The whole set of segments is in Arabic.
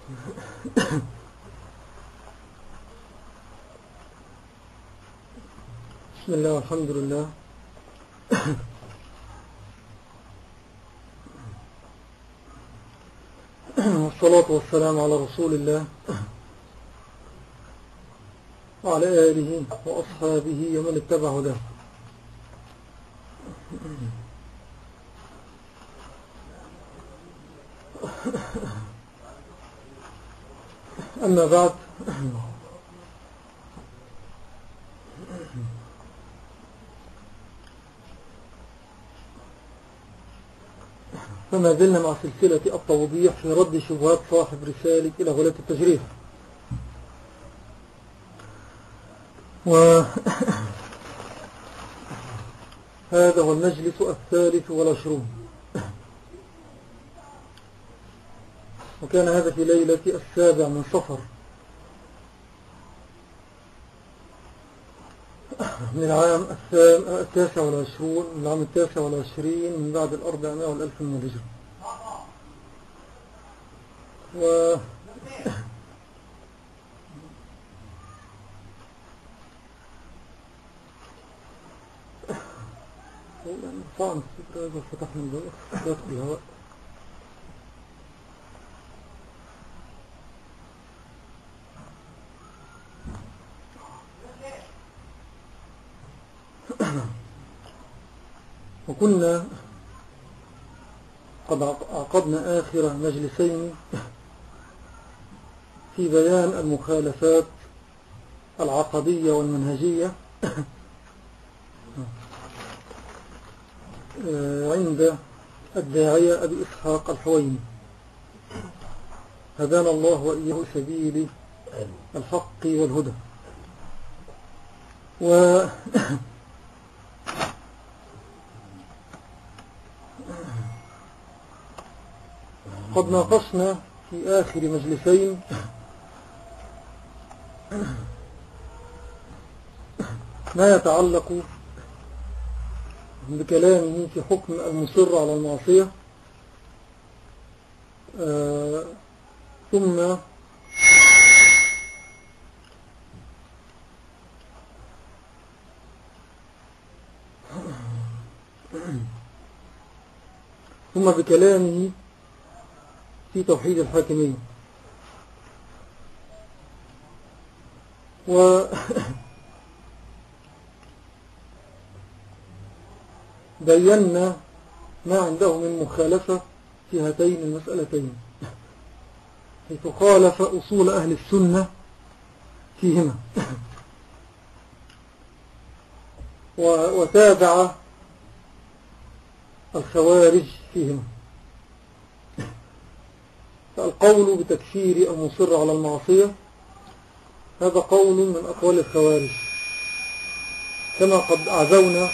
بسم الله والحمد لله. والصلاة والسلام على رسول الله وعلى آله وأصحابه ومن اتبع هداه. أما بعد، فما زلنا مع سلسلة التوضيح في رد شبهات صاحب رسالة إلى غلاة التجريح. وهذا هو المجلس 23، وكان هذا في ليلة 7 من صفر من العام 29 من العام 29 من بعد 400 والألف من الهجرة. طبعا الفكرة إذا فتحنا الباب يدخل الهواء. وكنا قد عقدنا آخر مجلسين في بيان المخالفات العقدية والمنهجية عند الداعية أبي إسحاق الحويني، هدانا الله وإياه سبيل الحق والهدى. قد ناقشنا في آخر مجلسين ما يتعلق بكلامه في حكم المصر على المعصية، ثم بكلامه في توحيد الحاكمية. وبينا ما عنده من مخالفة في هاتين المسألتين، حيث خالف أصول أهل السنة فيهما وتابع الخوارج فيهما. فالقول بتكفير المصر على المعصية هذا قول من أقوال الخوارج، كما قد أعزونا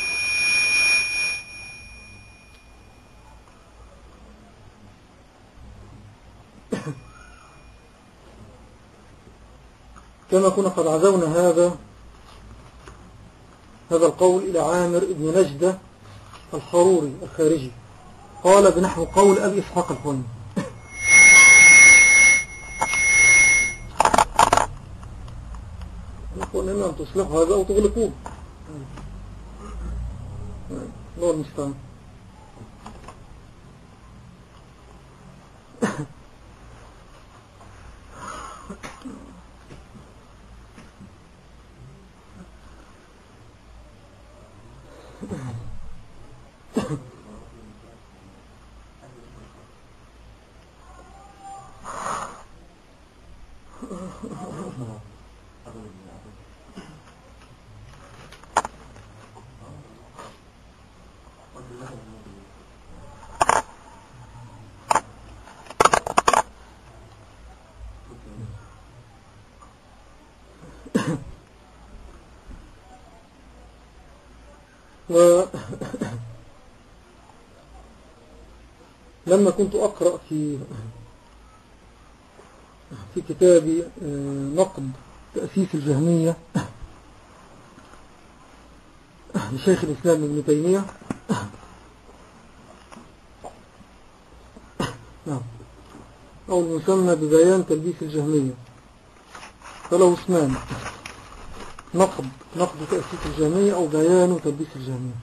كما كنا قد عزونا هذا القول إلى عامر بن نجدة الحروري الخارجي، قال بنحو قول أبي إسحاق الحويني. يقول إما أن تصلحوا هذا أو تغلقوه، الله المستعان. لما كنت أقرأ في كتاب نقد تأسيس الجهمية لشيخ الإسلام ابن تيمية، أو المسمى ببيان تلبيس الجهمية، فله اسمان: نقد تأسيس الجهمية، أو بيان تلبيس الجهمية.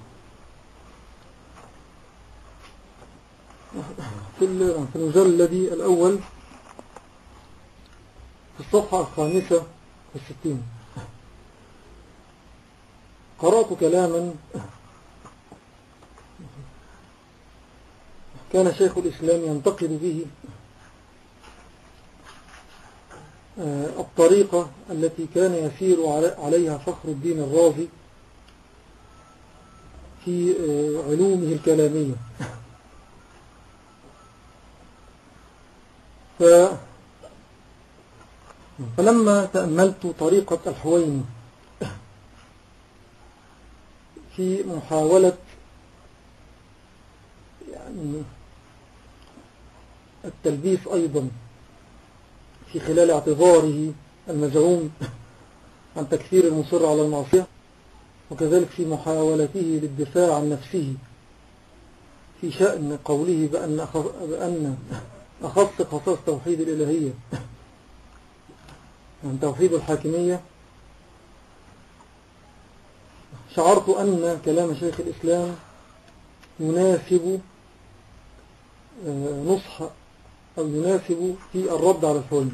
في المجلد الأول في الصفحة 65 قرأت كلاما كان شيخ الإسلام ينتقد به الطريقة التي كان يسير عليها فخر الدين الرازي في علومه الكلامية. فلما تأملت طريقة الحويني في محاولة يعني التلبيس أيضا في خلال اعتذاره المزعوم عن تكثير المصر على المعصية، وكذلك في محاولته للدفاع عن نفسه في شأن قوله بأن أخص خصائص توحيد الإلهية عن توحيد الحاكمية، شعرت أن كلام شيخ الإسلام يناسب نصح أو يناسب في الرد على الحويني،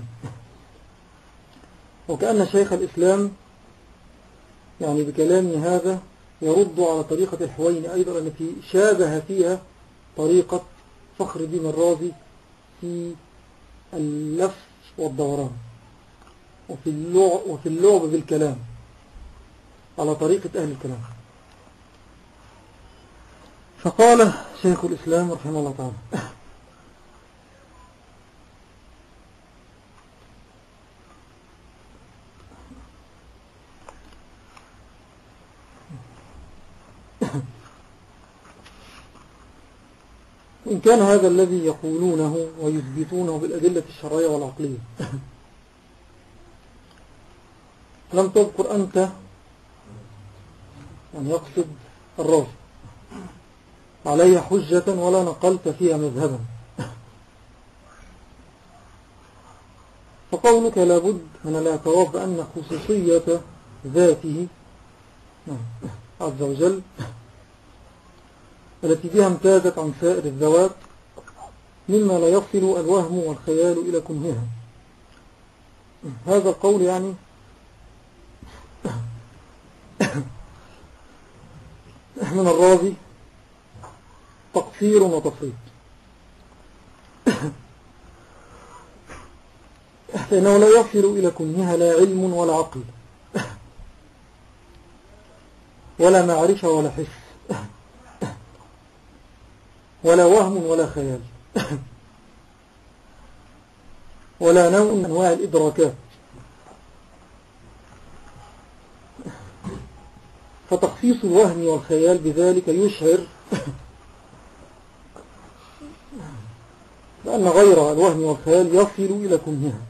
وكأن شيخ الإسلام يعني بكلامه هذا يرد على طريقة الحويني أيضا التي شابه فيها طريقة فخر الدين الرازي في اللف والدوران وفي اللعب بالكلام على طريقة أهل الكلام. فقال شيخ الإسلام رحمه الله تعالى: إن كان هذا الذي يقولونه ويثبتونه بالأدلة الشرعية والعقلية لم تذكر أنت، يعني يقصد الرازي، عليها حجة ولا نقلت فيها مذهبا، فقولك لابد من الاعتراف بأن خصوصية ذاته عز وجل التي بها امتازت عن سائر الذوات مما لا يصل الوهم والخيال إلى كنهها. هذا القول يعني من الرازي تقصير وتفريط، فإنه لا يصل إلى كنهها لا علم ولا عقل ولا معرفة ولا حس ولا وهم ولا خيال ولا نوع من أنواع الإدراكات. فتخصيص الوهم والخيال بذلك يشعر بأن غير الوهم والخيال يصل إلى كنهها،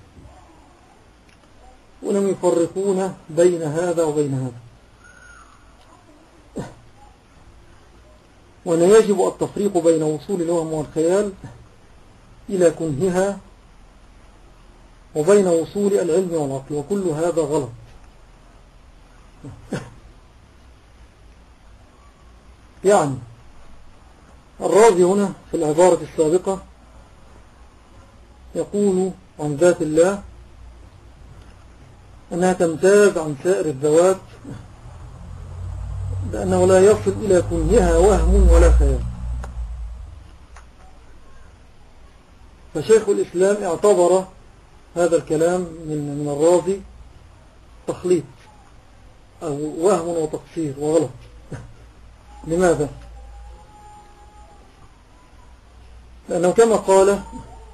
ولم يفرقون بين هذا وبين هذا، وأن يجب التفريق بين وصول الوهم والخيال إلى كنهها وبين وصول العلم والعقل، وكل هذا غلط. يعني الرازي هنا في العبارة السابقة يقول عن ذات الله أنها تمتاز عن سائر الذوات لأنه لا يصل إلى كنهها وهم ولا خيال. فشيخ الإسلام اعتبر هذا الكلام من الرازي تخليط أو وهم وتقصير وغلط. لماذا؟ لأنه كما قال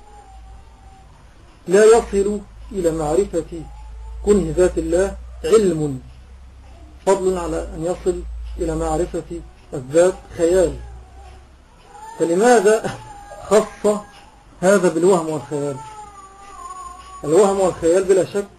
لا يصل إلى معرفة كنه ذات الله علم، فضلا على أن يصل إلى معرفة الذات خيال. فلماذا خص هذا بالوهم والخيال؟ الوهم والخيال بلا شك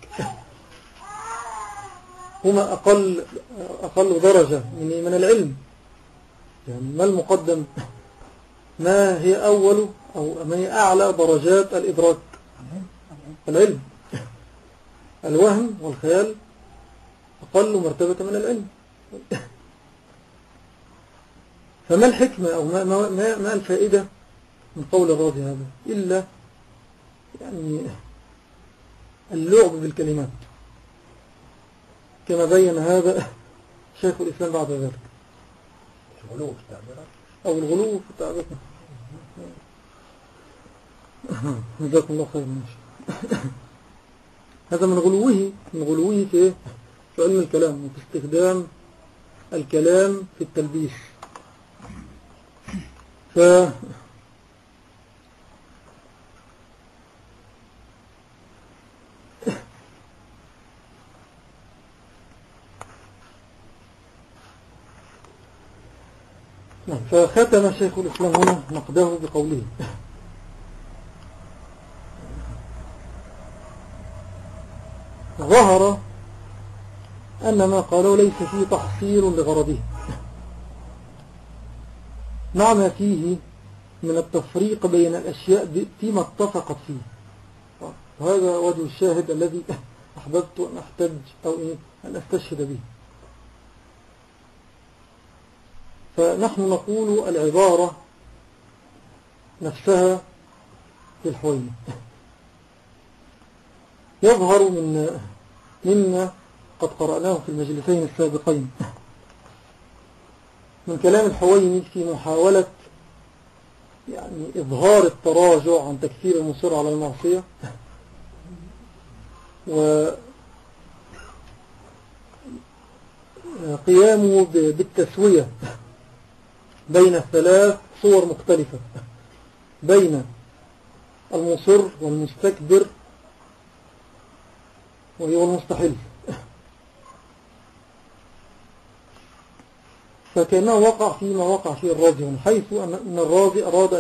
هما أقل درجة من العلم. يعني ما المقدم؟ ما هي أول أو ما هي أعلى درجات الإدراك؟ العلم. الوهم والخيال أقل مرتبة من العلم. فما الحكمة أو ما الفائدة من قول الراضي هذا إلا يعني اللعب بالكلمات، كما بين هذا شيخ الإسلام بعد ذلك، أو الغلو في التعبير. جزاكم الله خير. هذا من غلوه في علم الكلام وفي استخدام الكلام في التلبيس. فختم شيخ الإسلام هنا نقده بقوله: ظهر أن ما قالوا ليس فيه تحصيل لغرضه، مع ما فيه من التفريق بين الأشياء فيما اتفقت فيه. وهذا وجه الشاهد الذي أحببت أن أحتج أو أن أستشهد به. فنحن نقول العبارة نفسها في الحويني يظهر مما قد قرأناه في المجلسين السابقين من كلام الحويني في محاولة يعني إظهار التراجع عن تكثير المصر على المعصية، وقيامه بالتسوية بين الثلاث صور مختلفة، بين المصر والمستكبر والمستحيل. فكأنه وقع فيما وقع فيه الراضي، من حيث أن الراضي أراد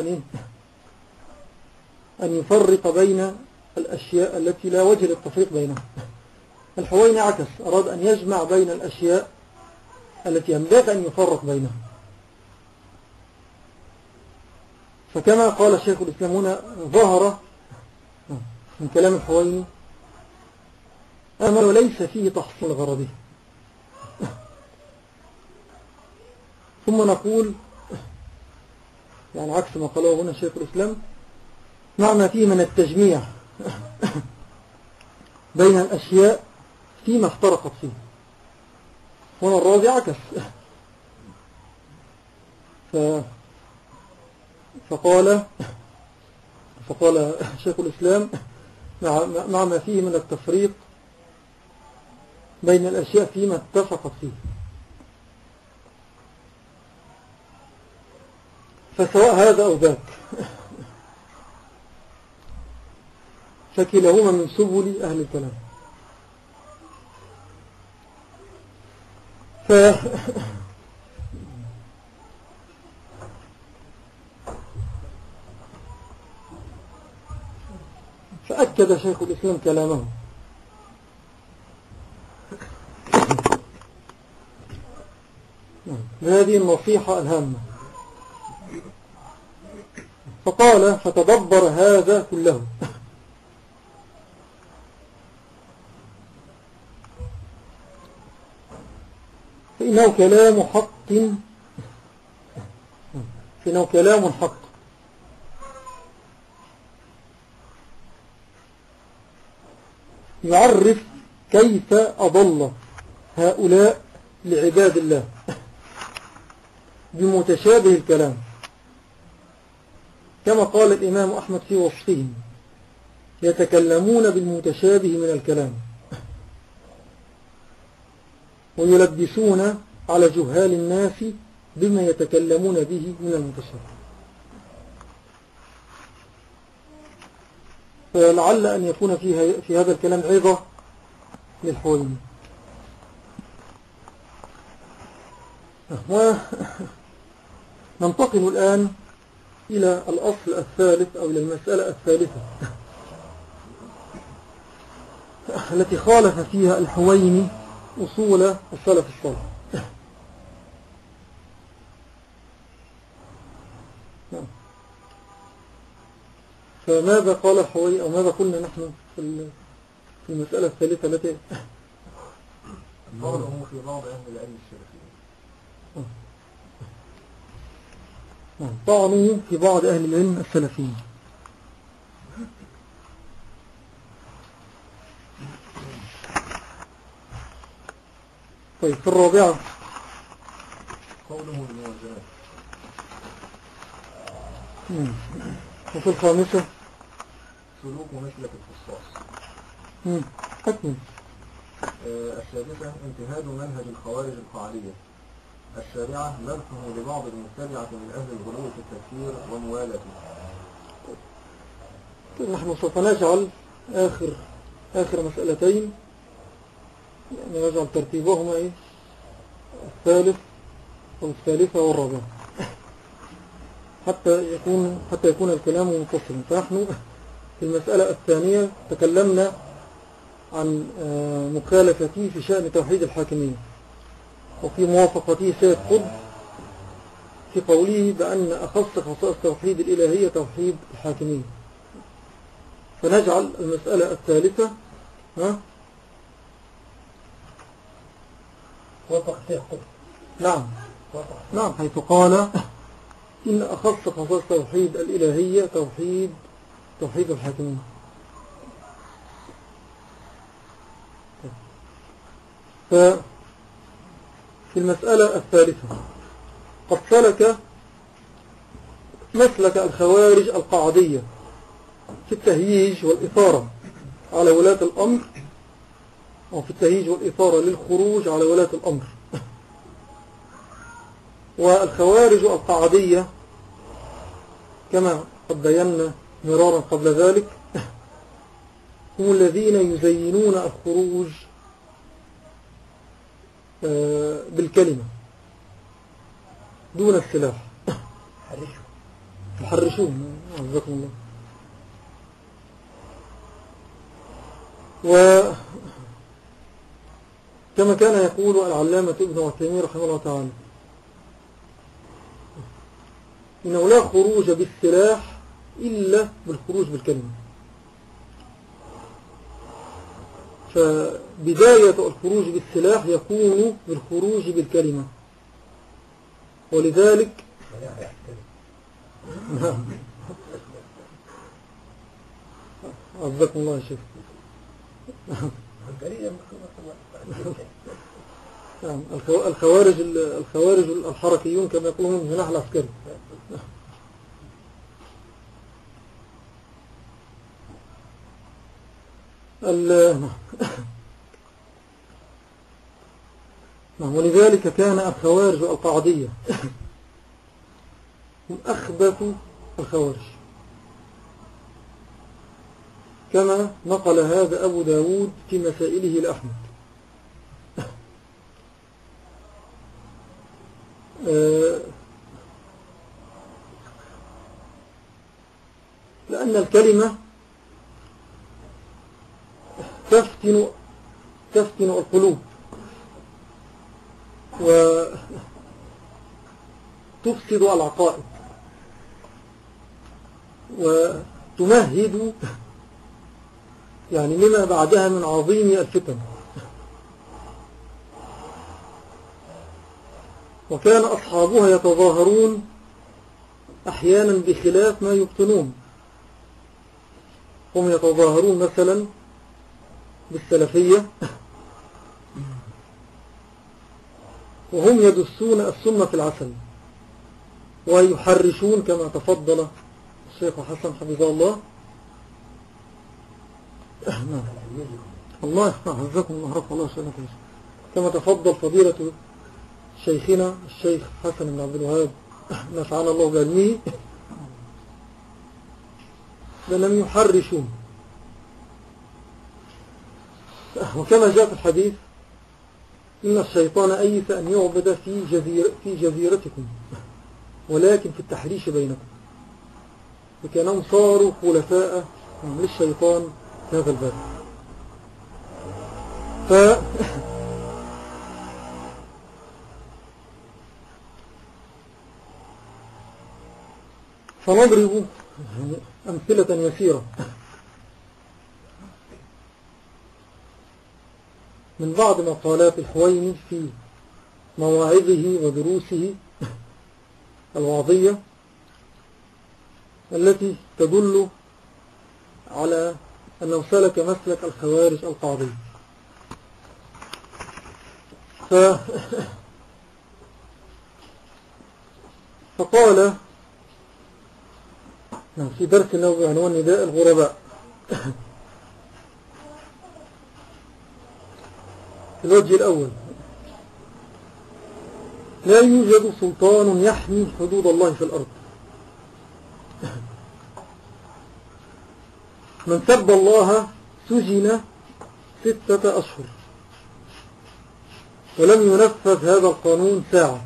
أن يفرق بين الأشياء التي لا وجه للتفريق بينها. الحويني عكس، أراد أن يجمع بين الأشياء التي ينبغي أن يفرق بينها. فكما قال شيخ الإسلام هنا، ظهر من كلام الحويني أمر ليس فيه تحصيل غرضه. ثم نقول يعني عكس ما قاله هنا شيخ الإسلام، معنى فيه من التجميع بين الأشياء فيما افترقت فيه. هنا الراضي عكس، فقال شيخ الإسلام مع ما فيه من التفريق بين الأشياء فيما اتفقت فيه. فسواء هذا أو ذاك فكلاهما من سبل أهل الكلام. فأكد شيخ الإسلام كلامه بهذه النصيحة الهامة، فقال: فتدبر هذا كله، فإنه كلام حق يعرف كيف أضل هؤلاء لعباد الله بمتشابه الكلام، كما قال الإمام أحمد في وصفهم: يتكلمون بالمتشابه من الكلام ويلبسون على جهال الناس بما يتكلمون به من المتشابه. فلعل أن يكون في هذا الكلام عظة للحويني. وننتقل الآن إلى الأصل الثالث أو إلى المسألة الثالثة التي خالف فيها الحويني أصول السلف الصالح. فماذا قال الحويني أو ماذا قلنا نحن في المسألة الثالثة التي قوله في بعض أهل العلم السلفيين. طعنوا في بعض أهل العلم السلفيين. طيب في الرابعة قوله الموازنات. وفي الخامسة سلوك مسلك القصاص. أكمل. السادسة انتهاج منهج الخوارج القاعدية. السابعة مدحه لبعض المبتدعة من أهل الغلو في التكفير وموالاته. نحن سوف نجعل آخر مسألتين، يعني نجعل ترتيبهما إيه؟ الثالث والثالثة والرابعة حتى يكون الكلام منفصلا. فنحن في المسألة الثانية تكلمنا عن مخالفتي في شأن توحيد الحاكمية وفي موافقته سيد قطب في قوله بأن أخص خصائص توحيد الإلهية توحيد الحاكمية. فنجعل المسألة الثالثة وافق سيد قطب. نعم حيث قال إن أخص خصائص توحيد الإلهية توحيد الحاكمية. ففي المسألة الثالثة قد سلك مسلك الخوارج القاعدية في التهييج والإثارة على ولاة الأمر، وفي التهييج والإثارة للخروج على ولاة الأمر. والخوارج القاعدية كما قد بينا مرارا قبل ذلك هم الذين يزينون الخروج بالكلمة دون السلاح. يحرشون عزكم الله. وكما كان يقول العلامة ابن عثيمين رحمه الله تعالى إنه لا خروج بالسلاح إلا بالخروج بالكلمة. فبداية الخروج بالسلاح يكون بالخروج بالكلمة، ولذلك عزكم الله يا شيخ. الخوارج الحركيون كما يقولون من جناح العسكري. ولذلك كان الخوارج القاعدية هم أخبث الخوارج، كما نقل هذا أبو داود في مسائله لأحمد. لأن الكلمة تفتن القلوب وتفسد العقائد وتمهد يعني لما بعدها من عظيم الفتن. وكان أصحابها يتظاهرون أحيانا بخلاف ما يبطنون. هم يتظاهرون مثلا بالسلفية وهم يدسون السم في العسل ويحرشون كما تفضل الشيخ حسن حفظه الله. الله يحفظكم الله رفع الله شأنكم، كما تفضل فضيلة شيخنا الشيخ حسن بن عبد الوهاب نفعنا الله بعلمه، لأنهم يحرشون. وكما جاء في الحديث إن الشيطان أيس أن يعبد في جزيرتكم ولكن في التحريش بينكم، وكانهم صاروا خلفاء للشيطان في هذا الباب. فنضرب أمثلة يسيرة من بعض مقالات الحويني في مواعظه ودروسه الوعظية التي تدل على أنه سلك مسلك الخوارج القاعدية. فقال في درس له بعنوان نداء الغرباء الوجه الأول: لا يوجد سلطان يحمي حدود الله في الأرض. من سب الله سجن 6 أشهر ولم ينفذ هذا القانون ساعة،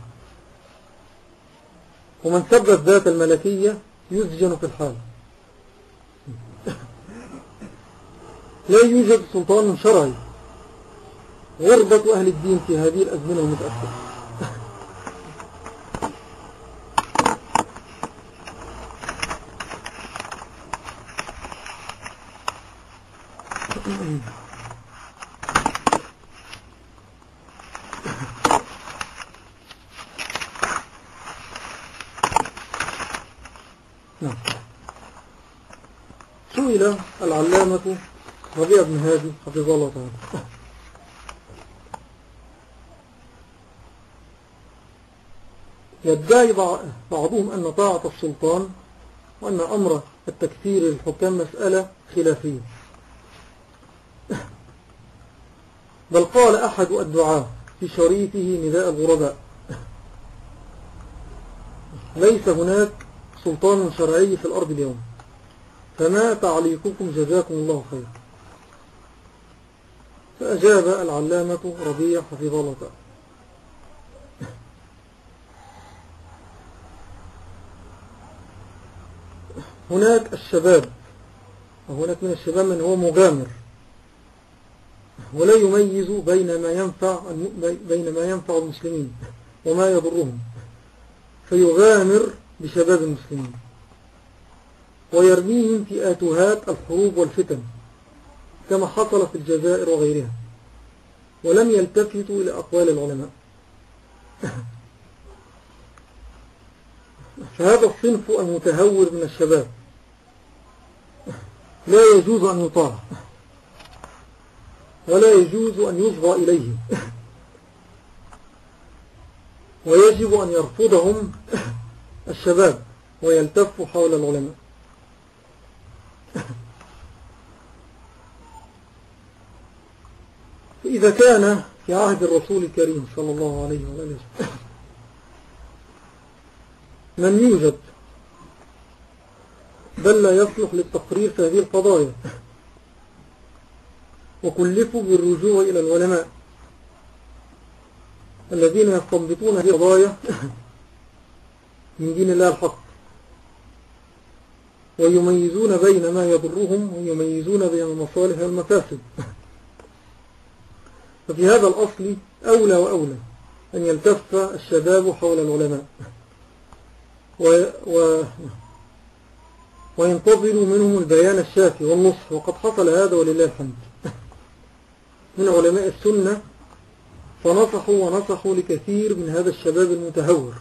ومن سب الذات الملكية يسجن في الحال. لا يوجد سلطان شرعي. غربة أهل الدين في هذه الأزمنة المتأخرة. سئل العلامة ربيع بن هادي حفظه الله تعالى: يدعي بعضهم أن طاعة السلطان وأن أمر التكفير للحكام مسألة خلافية، بل قال أحد الدعاة في شريطه نداء الغرباء: ليس هناك سلطان شرعي في الأرض اليوم، فما تعليقكم جزاكم الله خير. فأجاب العلامة ربيع حفظه الله تعالى: هناك الشباب، وهناك من الشباب من هو مغامر ولا يميز بين ما ينفع المسلمين وما يضرهم، فيغامر بشباب المسلمين ويرميهم في آتوهات الحروب والفتن كما حصل في الجزائر وغيرها، ولم يلتفتوا إلى أقوال العلماء. فهذا الصنف المتهور من الشباب لا يجوز أن يطاع ولا يجوز أن يصغى إليه، ويجب أن يرفضهم الشباب ويلتفوا حول العلماء. فإذا كان في عهد الرسول الكريم صلى الله عليه وآله وسلم من يوجد بل لا يصلح للتقرير في هذه القضايا وكلفوا بالرجوع إلى العلماء الذين يستنبطون هذه القضايا من دين الله الحق، ويميزون بين ما يضرهم ويميزون بين المصالح والمفاسد. ففي هذا الأصل أولى وأولى أن يلتف الشباب حول العلماء وينتظروا منهم البيان الشافي والنصح، وقد حصل هذا ولله الحمد من علماء السنة، فنصحوا ونصحوا لكثير من هذا الشباب المتهور،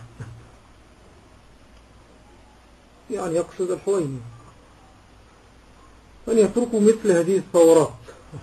يعني يقصد الحويني، أن يتركوا مثل هذه الثورات.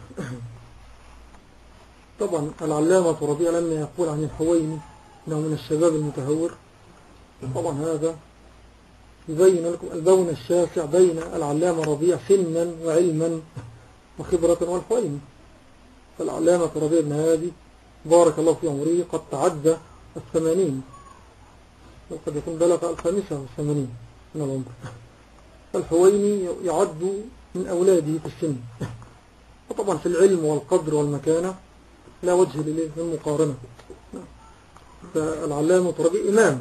طبعا العلامة ربيع لما يقول عن الحويني أنه من الشباب المتهور، طبعا هذا يبين لكم البون الشاسع بين العلامة ربيع سنا وعلما وخبرة والحويني. فالعلامة ربيع بن هادي بارك الله في عمره قد تعدى 80، وقد يكون بلغ 85 من العمر. فالحويني يعد من أولاده في السن، وطبعا في العلم والقدر والمكانة لا وجه للمقارنة. فالعلامة ربيع إمام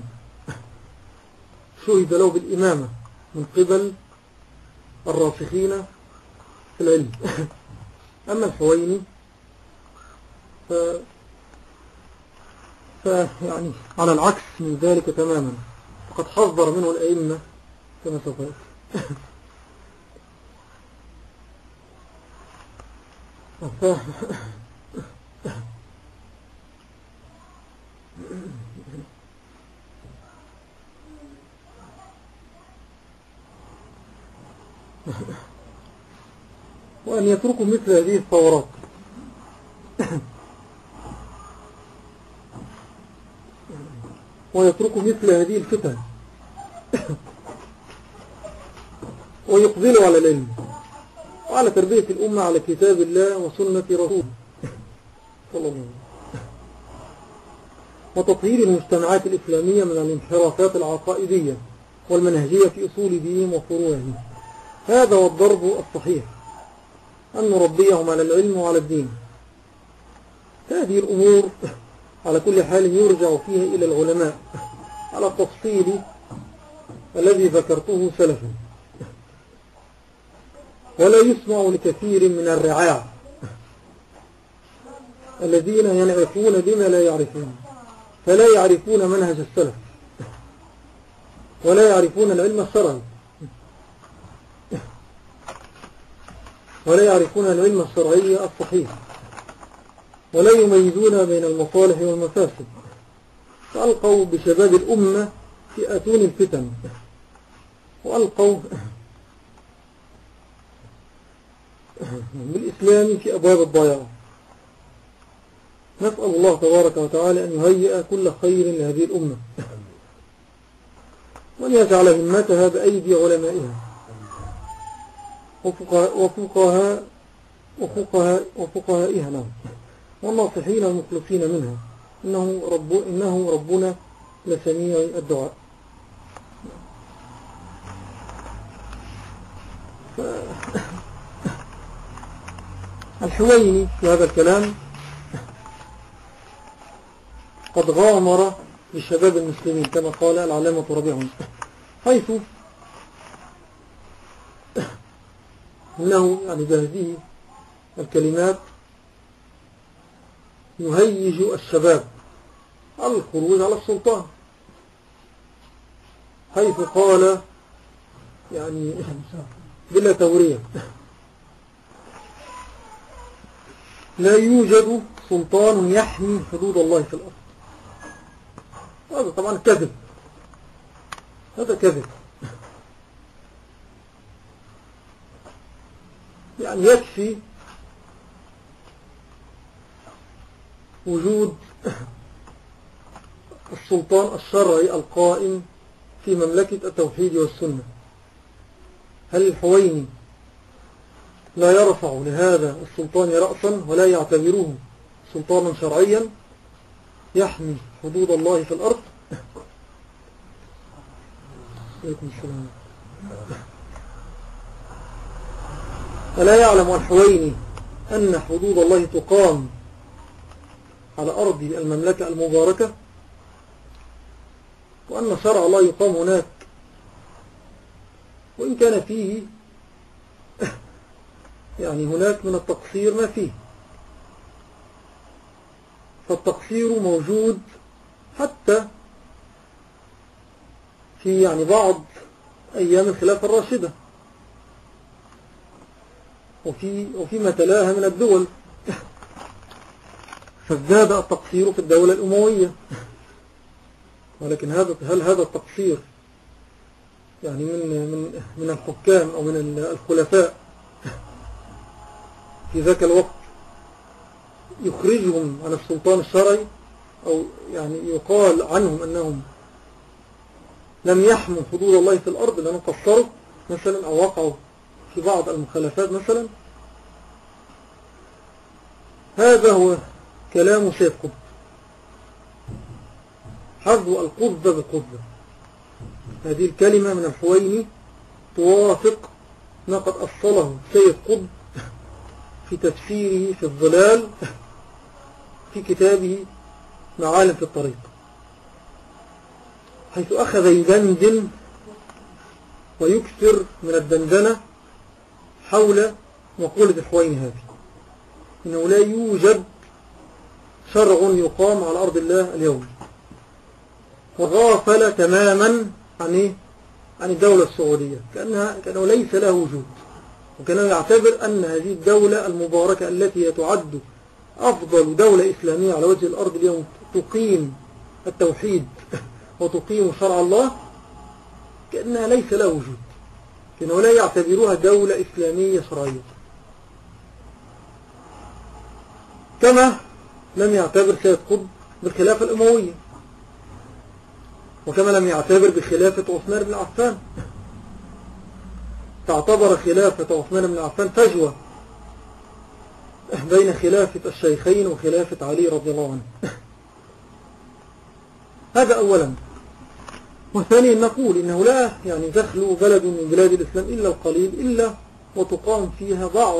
شهد له بالإمامة من قبل الراسخين في العلم. أما الحويني يعني على العكس من ذلك تماما، فقد حذر منه الأئمة كما سوف يأتي. وأن يتركوا مثل هذه الثورات ويتركوا مثل هذه الفتن ويقبلوا على العلم وعلى تربية الأمة على كتاب الله وسنة رسوله صلى الله عليه وسلم، وتطهير المجتمعات الإسلامية من الانحرافات العقائدية والمنهجية في أصول دينهم وفروعهم. هذا هو الضرب الصحيح، أن نربيهم على العلم وعلى الدين. هذه الأمور على كل حال يرجع فيها إلى العلماء على التفصيل الذي ذكرته سلفا، ولا يسمع لكثير من الرعاع الذين ينعفون بما لا يعرفون، فلا يعرفون منهج السلف ولا يعرفون العلم الشرعي ولا يعرفون العلم الشرعي الصحيح، ولا يميزون بين المصالح والمفاسد، فألقوا بشباب الأمة في أتون الفتن، وألقوا بالإسلام في أبواب الضياع. نسأل الله تبارك وتعالى أن يهيئ كل خير لهذه الأمة، وأن يجعل همتها بأيدي علمائها وفقهائها نعم، والناصحين المخلصين منها، إنه ربنا لسميع الدعاء. الحويني في هذا الكلام قد غامر بشباب المسلمين كما قال العلامة ربيع، حيث إنه يعني بهذه الكلمات يهيج الشباب على الخروج على السلطان، حيث قال يعني بلا تورية: لا يوجد سلطان يحمي حدود الله في الأرض. هذا طبعا كذب، هذا كذب. يعني يكفي وجود السلطان الشرعي القائم في مملكة التوحيد والسنة. هل الحويني لا يرفع لهذا السلطان رأسا ولا يعتبروه سلطانا شرعيا يحمي حدود الله في الأرض؟ عليكم السلام. ألا يعلم الحويني أن حدود الله تقام على أرض المملكة المباركة، وأن شرع الله يقام هناك، وإن كان فيه يعني هناك من التقصير ما فيه، فالتقصير موجود حتى في يعني بعض أيام الخلافة الراشدة، وفيما تلاها من الدول، فازداد التقصير في الدولة الأموية. ولكن هل هذا التقصير يعني من الحكام أو من الخلفاء في ذاك الوقت يخرجهم عن السلطان الشرعي، أو يعني يقال عنهم أنهم لم يحموا حدود الله في الأرض لأنهم قصروا مثلا أو وقعوا في بعض المخالفات مثلا؟ هذا هو كلام سيد قطب، حذو القذة بالقذة. هذه الكلمة من الحويني توافق ما قد أصله سيد قطب في تفسيره في الظلال في كتابه معالم في الطريق، حيث أخذ يدندن ويكثر من الدندنة حول مقولة الحويني هذه، إنه لا يوجد شرع يقام على أرض الله اليوم، وغافل تماما عن الدولة السعودية كأنه ليس له وجود، وكانه يعتبر أن هذه الدولة المباركة التي تعد أفضل دولة إسلامية على وجه الأرض اليوم تقيم التوحيد وتقيم شرع الله، كأنها ليس له وجود، كأنه لا يعتبرها دولة إسلامية شرعية، كما لم يعتبر سيد قطب بالخلافة الأموية، وكما لم يعتبر بخلافة عثمان بن عفان. تعتبر خلافة عثمان بن عفان فجوة بين خلافة الشيخين وخلافة علي رضي الله عنه. هذا أولا. وثانيا نقول إنه لا تخلو بلد من بلاد الإسلام إلا القليل إلا وتقام فيها بعض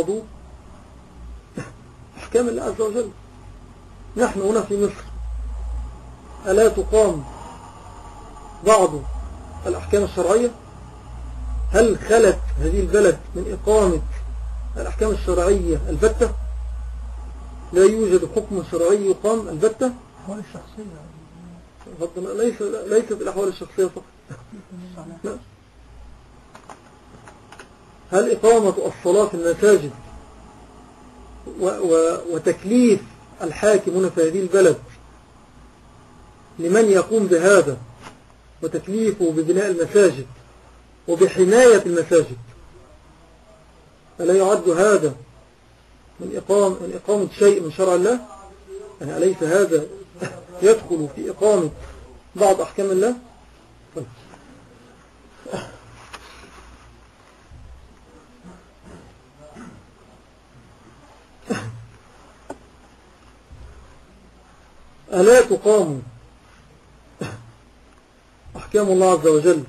أحكام الله عز وجل. نحن هنا في مصر ألا تقام بعض الأحكام الشرعية؟ هل خلت هذه البلد من إقامة الأحكام الشرعية البتة؟ لا يوجد حكم شرعي يقام البتة؟ الأحوال الشخصية ليست الأحوال الشخصية فقط. لا. هل إقامة الصلاة في المساجد وتكليف الحاكمون في هذه البلد لمن يقوم بهذا وتكليفه ببناء المساجد وبحماية المساجد، ألا يعد هذا من إقامة شيء من شرع الله؟ يعني أليس هذا يدخل في إقامة بعض أحكام الله؟ طيب. ألا تقام أحكام الله عز وجل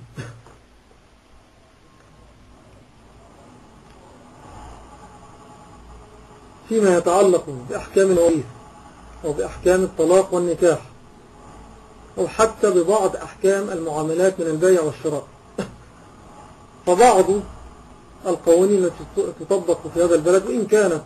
فيما يتعلق بأحكام الوريث أو بأحكام الطلاق والنكاح أو حتى ببعض أحكام المعاملات من البيع والشراء؟ فبعض القوانين التي تطبق في هذا البلد وإن كانت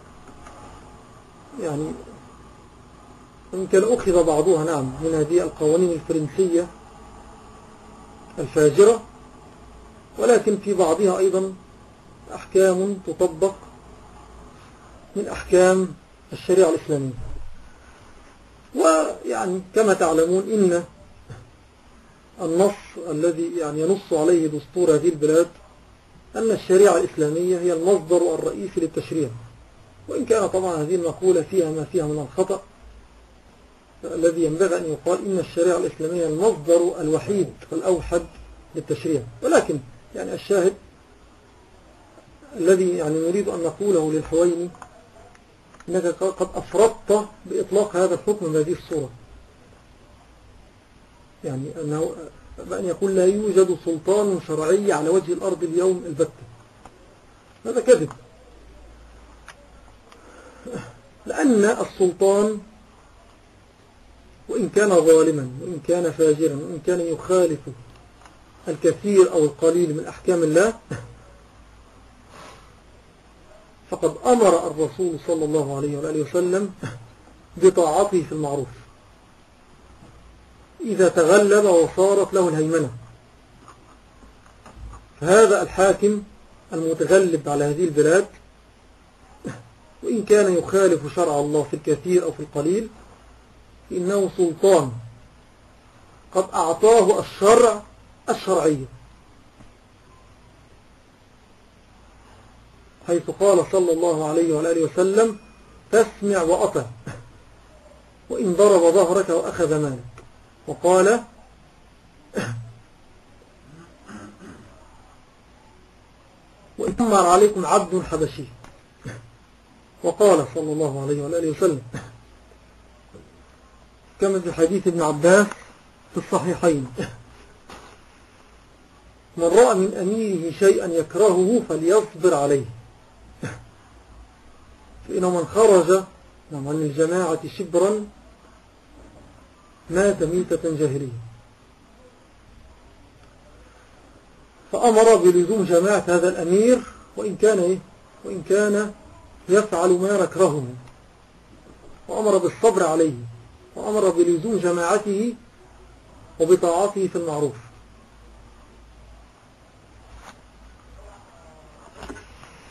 إن كان أخذ بعضها من هذه القوانين الفرنسية الفاجرة، ولكن في بعضها أيضا أحكام تطبق من أحكام الشريعة الإسلامية. كما تعلمون إن النص الذي ينص عليه دستور هذه البلاد أن الشريعة الإسلامية هي المصدر الرئيسي للتشريع، وإن كان طبعا هذه المقولة فيها ما فيها من الخطأ الذي ينبغي أن يقال إن الشريعة الإسلامية المصدر الوحيد والأوحد للتشريع، ولكن الشاهد الذي نريد أن نقوله للحويني أنك قد أفرطت بإطلاق هذا الحكم بهذه الصورة، أنه بأن يقول لا يوجد سلطان شرعي على وجه الأرض اليوم البتة، هذا كذب، لأن السلطان وإن كان ظالما وإن كان فاجرا وإن كان يخالف الكثير أو القليل من أحكام الله، فقد أمر الرسول صلى الله عليه وآله وسلم بطاعته في المعروف إذا تغلب وصارت له الهيمنة. فهذا الحاكم المتغلب على هذه البلاد وإن كان يخالف شرع الله في الكثير أو في القليل، إنه سلطان قد أعطاه الشرع الشرعية، حيث قال صلى الله عليه وآله وسلم فاسمع وأطع وإن ضرب ظهرك وأخذ مالك، وقال وإن أمر عليكم عبد حبشي، وقال صلى الله عليه وآله وسلم كما في حديث ابن عباس في الصحيحين من رأى من أميره شيئا يكرهه فليصبر عليه، فإنه من خرج عن الجماعة شبرا مات ميتة جاهلية. فأمر بلزوم جماعة هذا الأمير وإن كان يفعل ما نكرهه، وأمر بالصبر عليه، وأمر بلزوم جماعته وبطاعته في المعروف.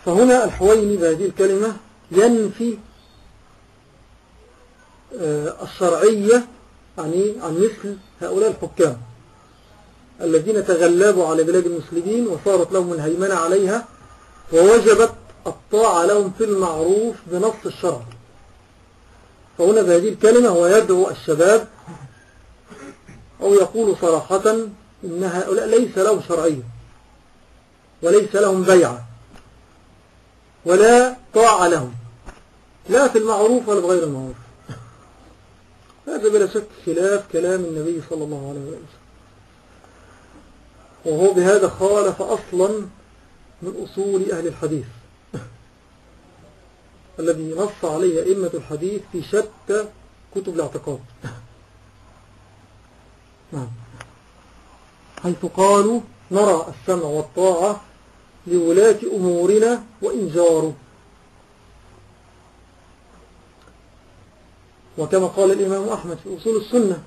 فهنا الحويني بهذه الكلمة ينفي الشرعية عن مثل هؤلاء الحكام الذين تغلبوا على بلاد المسلمين وصارت لهم الهيمنة عليها ووجبت الطاعة لهم في المعروف بنص الشرع. فهنا بهذه الكلمة هو يدعو الشباب أو يقول صراحة إن هؤلاء ليس لهم شرعية وليس لهم بيعة ولا طاعة لهم لا في المعروف ولا بغير المعروف. هذا بلا شك خلاف كلام النبي صلى الله عليه وسلم، وهو بهذا خالف أصلا من أصول أهل الحديث الذي نص عليه أئمة الحديث في شتى كتب الاعتقاد، حيث قالوا نرى السمع والطاعة لولاة أمورنا وإن جاروا. وكما قال الإمام أحمد في أصول السنة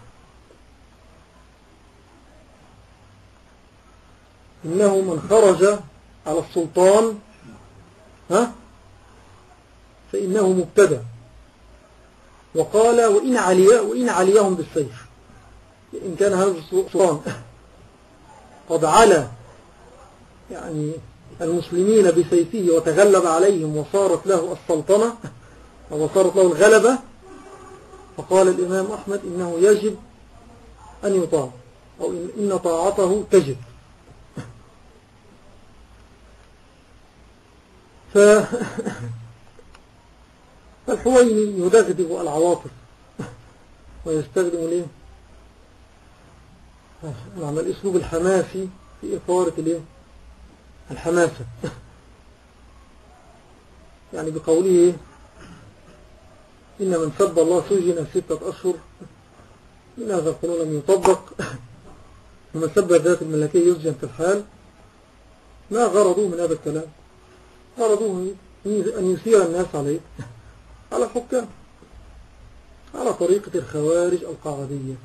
إنه من خرج على السلطان فإنه مبتدع. وقال وإن عليهم بالسيف، إن كان هذا السلطان قد على يعني المسلمين بسيفه وتغلب عليهم وصارت له السلطنة أو صارت له الغلبة، فقال الإمام أحمد إنه يجب أن يطاع أو إن طاعته تجب. فالحويني يدغدغ العواطف ويستخدم معنى الأسلوب الحماسي في إثارة الحماسة، يعني بقوله إن من سب الله سجن 6 أشهر، من هذا القانون لم يطبق، ومن سب الذات الملكية يسجن في الحال. ما غرضوه من هذا الكلام؟ غرضوه أن يثير الناس عليه على الحكام على طريقة الخوارج القاعدية.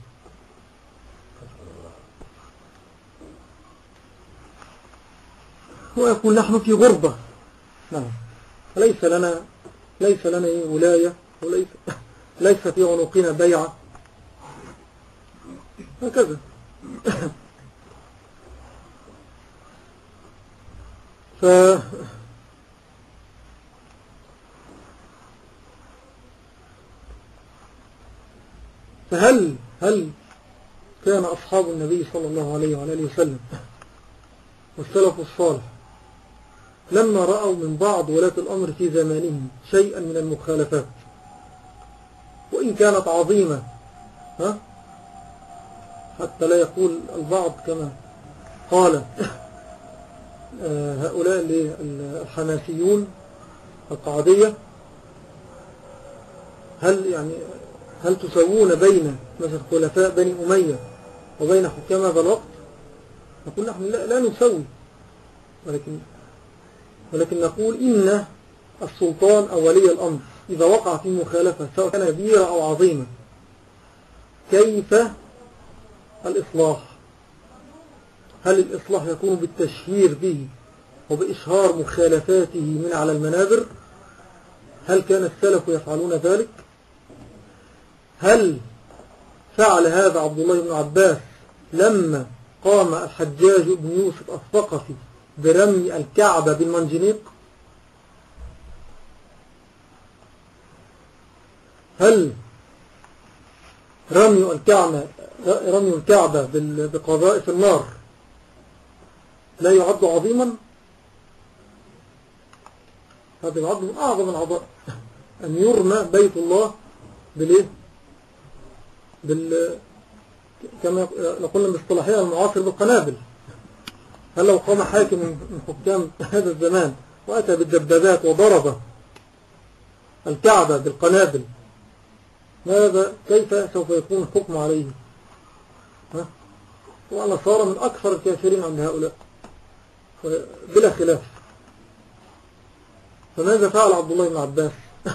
ويقول نحن في غربة، ليس لنا ولاية وليس في عنقنا بيعة، هكذا. فهل كان أصحاب النبي صلى الله عليه وآله وسلم والسلف الصالح لما رأوا من بعض ولاة الأمر في زمانهم شيئا من المخالفات وإن كانت عظيمة، حتى لا يقول البعض كما قال هؤلاء الحماسيون القاعدية، هل تسوون بين مثل خلفاء بني أمية وبين حكام هذا الوقت؟ نقول نحن لا نسوي، ولكن نقول إن السلطان أو ولي الأمر إذا وقع في مخالفة سواء كان كبيرة أو عظيمة كيف الإصلاح؟ هل الإصلاح يكون بالتشهير به وبإشهار مخالفاته من على المنابر؟ هل كان السلف يفعلون ذلك؟ هل فعل هذا عبد الله بن عباس لما قام الحجاج بن يوسف الثقفي برمي الكعبة بالمنجنيق؟ هل رمي الكعبة بقذائف النار لا يعد عظيما؟ هذا يعد من أعظم العظائم أن يرمى بيت الله كما نقول باصطلاحنا المعاصر بالقنابل. هل لو قام حاكم من حكام هذا الزمان وأتى بالدبابات وضرب الكعبة بالقنابل، ماذا كيف سوف يكون الحكم عليه؟ وأنا صار من أكثر الكافرين عند هؤلاء بلا خلاف. فماذا فعل عبد الله بن عباس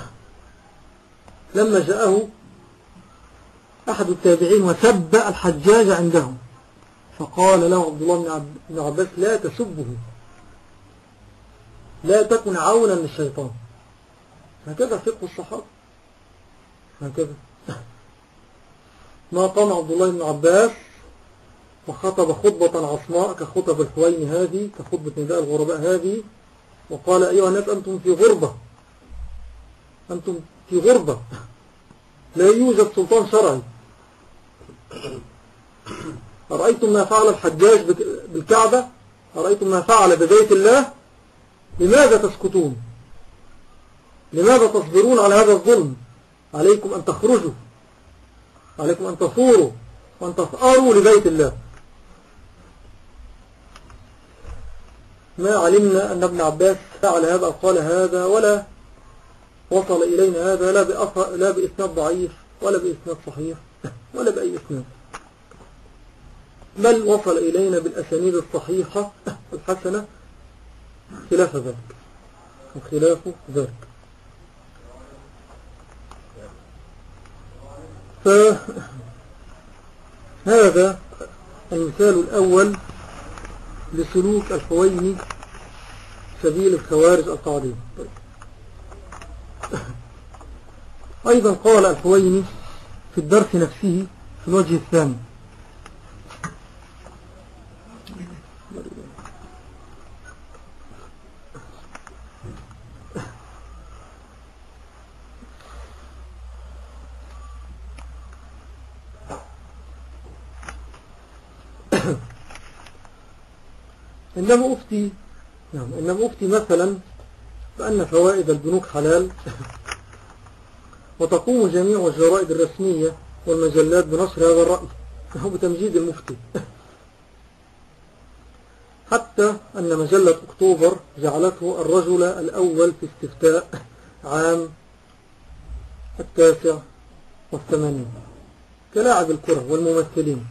لما جاءه أحد التابعين وسب الحجاج عندهم؟ فقال له عبد الله بن عباس لا تسبه، لا تكن عونا للشيطان. هكذا فقه الصحابة، هكذا. ما قام عبد الله بن عباس وخطب خطبة عصماء كخطب الحوين هذه، كخطبة نداء الغرباء هذه، وقال أيها الناس أنتم في غربة، أنتم في غربة، لا يوجد سلطان شرعي. أرأيتم ما فعل الحجاج بالكعبة؟ أرأيتم ما فعل ببيت الله؟ لماذا تسكتون؟ لماذا تصبرون على هذا الظلم؟ عليكم أن تخرجوا، عليكم أن تصوروا وأن تثأروا لبيت الله. ما علمنا أن ابن عباس فعل هذا أو قال هذا، ولا وصل إلينا هذا لا بإسناد ضعيف ولا بإسناد صحيح ولا بأي إسناد، بل وصل إلينا بالأسانيد الصحيحة الحسنة خلاف ذلك وخلاف ذلك. فهذا المثال الأول لسلوك الحويني سبيل الخوارج القاعدين. أيضا قال الحويني في الدرس نفسه في الوجه الثاني: إنما أفتي مثلا بأن فوائد البنوك حلال، وتقوم جميع الجرائد الرسمية والمجلات بنشر هذا الرأي وبتمجيد المفتي، حتى أن مجلة أكتوبر جعلته الرجل الأول في استفتاء عام 89 كلاعب الكرة والممثلين.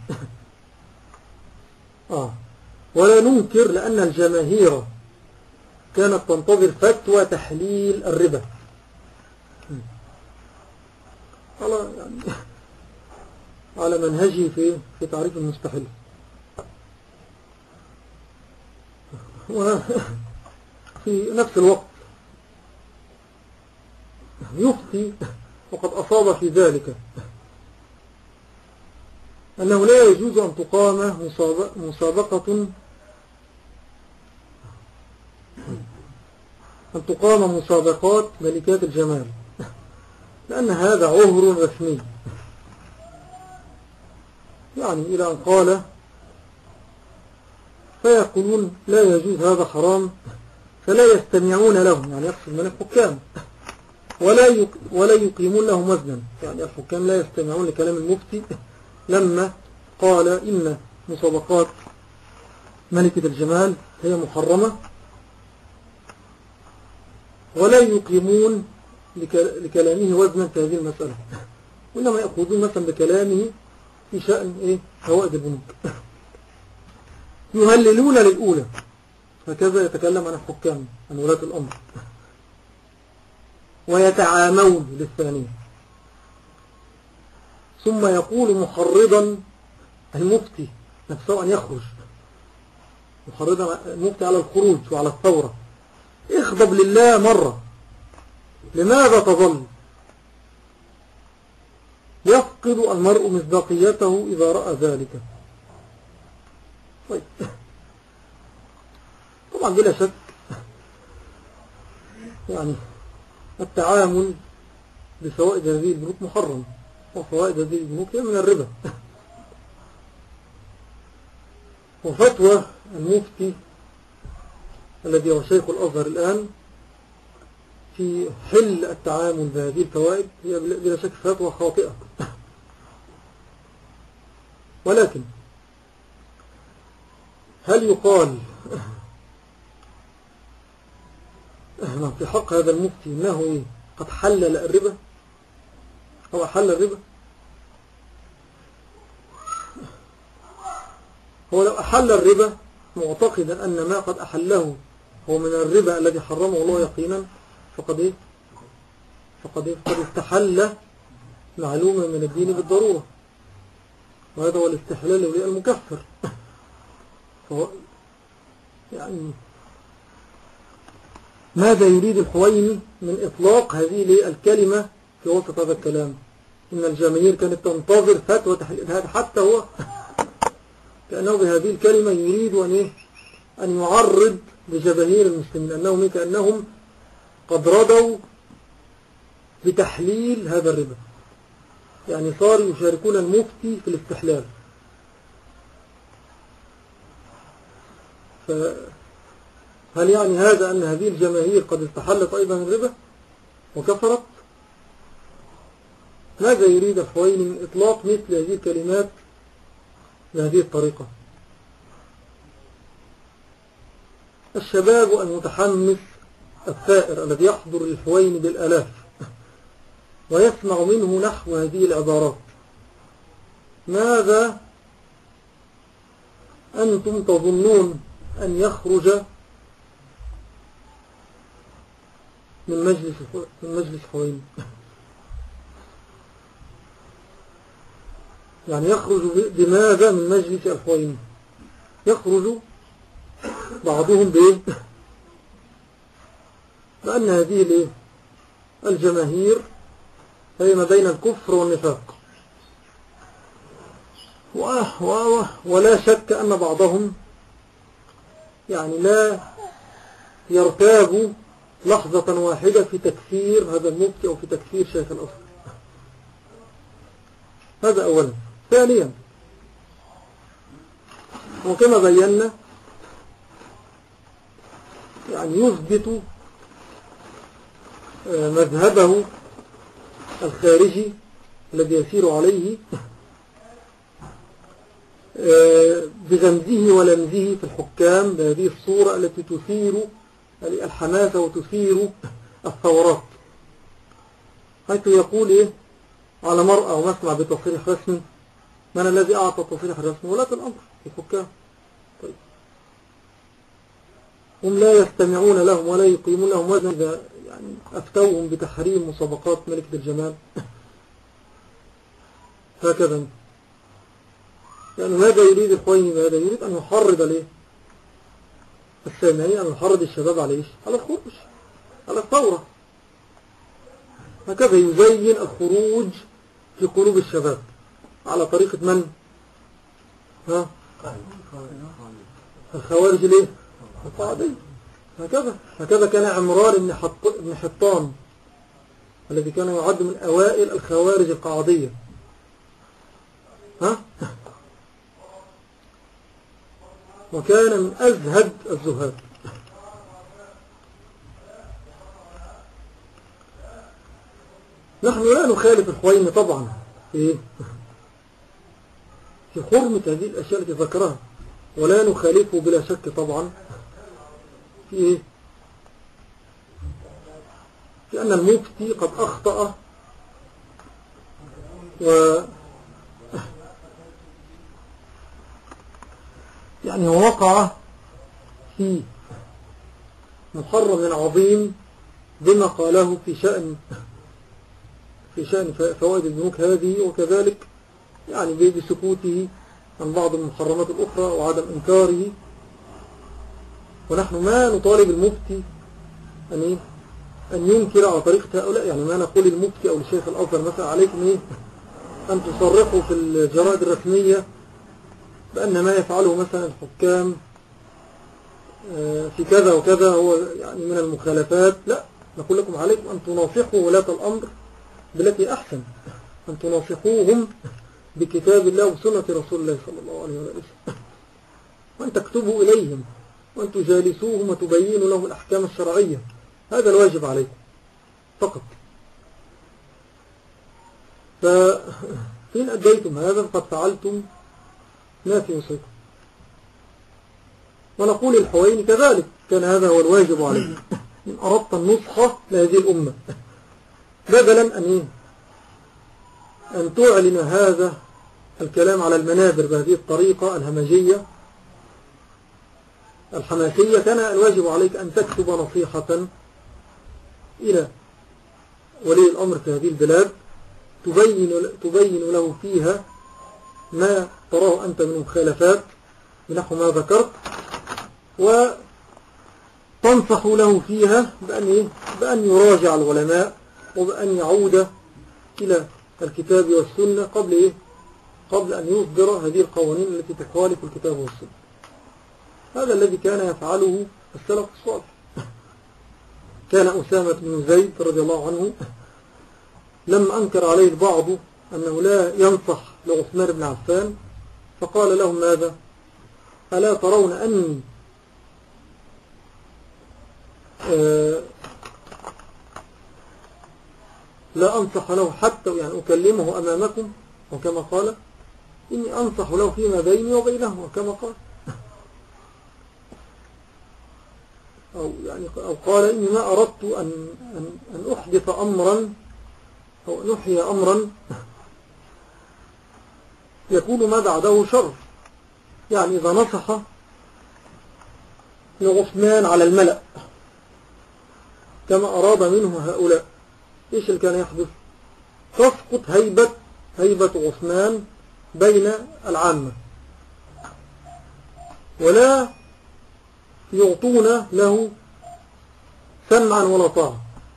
ولا ننكر لأن الجماهير كانت تنتظر فتوى تحليل الربا على منهجه في تعريف المستحيل. وفي نفس الوقت يفتي وقد أصاب في ذلك أنه لا يجوز أن تقام مسابقات ملكات الجمال، لأن هذا عهر رسمي. يعني إلى أن قال فيقولون لا يجوز هذا حرام، فلا يستمعون لهم، يعني يقصد من الحكام، ولا يقيمون لهم وزنا. يعني الحكام لا يستمعون لكلام المفتي لما قال إن مسابقات ملكة الجمال هي محرمة، ولا يقيمون لكلامه وزنا في هذه المسألة، وإنما يأخذون مثلا بكلامه في شأن فوائد البنوك، يهللون للأولى. هكذا يتكلم عن الحكام، عن ولاة الأمر، ويتعامون للثانية. ثم يقول محرضا المفتي نفسه أن يخرج، محرضا المفتي على الخروج وعلى الثورة: اخضب لله مرة، لماذا تظل؟ يفقد المرء مصداقيته إذا رأى ذلك. طيب، طبعا بلا شك يعني التعامل بفوائد هذه البنوك محرم، وفوائد هذه البنوك هي من الربا. وفتوى المفتي الذي هو شيخ الأزهر الآن في حل التعامل بهذه الفوائد هي بلا شك فتوى خاطئة. ولكن هل يقال في حق هذا المفتي أنه قد حلل الربا أو أحل الربا؟ هو لو أحل الربا معتقدا أن ما قد أحله هو من الربا الذي حرمه الله يقينا، فقد استحل معلومة من الدين بالضرورة، وهذا هو الاستحلال المكفر. فهو يعني ماذا يريد الحويني من إطلاق هذه الكلمة في وسط هذا الكلام؟ إن الجماهير كانت تنتظر فتوى تحليل الإرهاب، حتى هو كأنه بهذه الكلمة يريد أن يعرض لجماهير المسلمين أنهم كأنهم قد رضوا بتحليل هذا الربا، يعني صاروا يشاركون المفتي في الاستحلال. فهل يعني هذا أن هذه الجماهير قد استحلت أيضا الربا وكفرت؟ ماذا يريد الحويني من إطلاق مثل هذه الكلمات بهذه الطريقة؟ الشباب المتحمس الثائر الذي يحضر الحويني بالآلاف ويسمع منه نحو هذه العبارات، ماذا أنتم تظنون أن يخرج من مجلس حويني؟ يعني يخرج بماذا من مجلس الحويني؟ يخرج بعضهم بأن هذه الجماهير هي ما بين الكفر والنفاق، ولا شك أن بعضهم يعني لا يرتاب لحظة واحدة في تكفير هذا المفتي أو في تكفير شيخ الأصل. هذا أولا. ثانيا، وكما بينا يعني يثبت مذهبه الخارجي الذي يسير عليه بغمزه ولمزه في الحكام بهذه الصورة التي تثير الحماسة وتثير الثورات، حيث يقول على مرأة أو مسمع بتصريح رسمي، من الذي أعطى التصريح الرسمي؟ ولاة الأمر الحكام. طيب، هم لا يستمعون لهم ولا يقيمون لهم وزنا إذا يعني أفتوهم بتحريم مسابقات ملكة الجمال. هكذا يعني ماذا يريد الحويني؟ ماذا يريد؟ أن يحرض السامعين، أن يحرض الشباب على الخروج، على الثورة. هكذا يزين الخروج في قلوب الشباب على طريقة من؟ الخوارج القاعدية. هكذا كان عمران بن حطان الذي كان يعد من أوائل الخوارج القاعدية، وكان من أزهد الزهاد. نحن لا نخالف الحويني طبعا في حرمة هذه الأشياء التي ذكرها، ولا نخالفه بلا شك طبعا في أن المفتي قد أخطأ يعني وقع في محرم عظيم بما قاله في شأن فوائد البنوك هذه، وكذلك يعني بسكوته عن بعض المحرمات الأخرى وعدم إنكاره. ونحن ما نطالب المفتي أن ينكر على طريقة هؤلاء، يعني ما نقول المفتي أو الشيخ الأزهر مثلا عليكم أن تصرحوا في الجرائد الرسمية بأن ما يفعله مثلا الحكام في كذا وكذا هو يعني من المخالفات. لا، نقول لكم عليكم أن تناصحوا ولاة الأمر بالتي أحسن، أن تناصحوهم بكتاب الله وسنة رسول الله صلى الله عليه وسلم، وأن تكتبوا إليهم وأن تجالسوهم وتبينوا لهم الأحكام الشرعية. هذا الواجب عليكم فقط. فإن أديتم هذا فقد فعلتم ما في وصيكم. ونقول الحويني كذلك كان هذا هو الواجب عليك إن أردت النصح لهذه الأمة، بدلا أن تعلن هذا الكلام على المنابر بهذه الطريقة الهمجية الحماسية، كان الواجب عليك أن تكتب نصيحة إلى ولي الأمر في هذه البلاد تبين له فيها ما تراه أنت من مخالفات بنحو ما ذكرت، تنصح له فيها بأن يراجع العلماء وبأن يعود إلى الكتاب والسنة قبل أن يصدر هذه القوانين التي تخالف الكتاب والسنة. هذا الذي كان يفعله السلف الصالح. كان أسامة بن زيد رضي الله عنه لما أنكر عليه البعض أنه لا ينصح لعثمان بن عفان فقال لهم ماذا؟ ألا ترون أني لا أنصح له حتى يعني أكلمه أمامكم، وكما قال إني أنصح له فيما بيني وبينه، وكما قال أو قال إني ما أردت أن أحدث أمرا أو أن أحيي أمرا يكون ما بعده شر. يعني إذا نصح لعثمان على الملأ كما أراد منه هؤلاء، إيش اللي كان يحدث؟ تسقط هيبة عثمان بين العامة، ولا يعطون له سمعا ولا طاعة،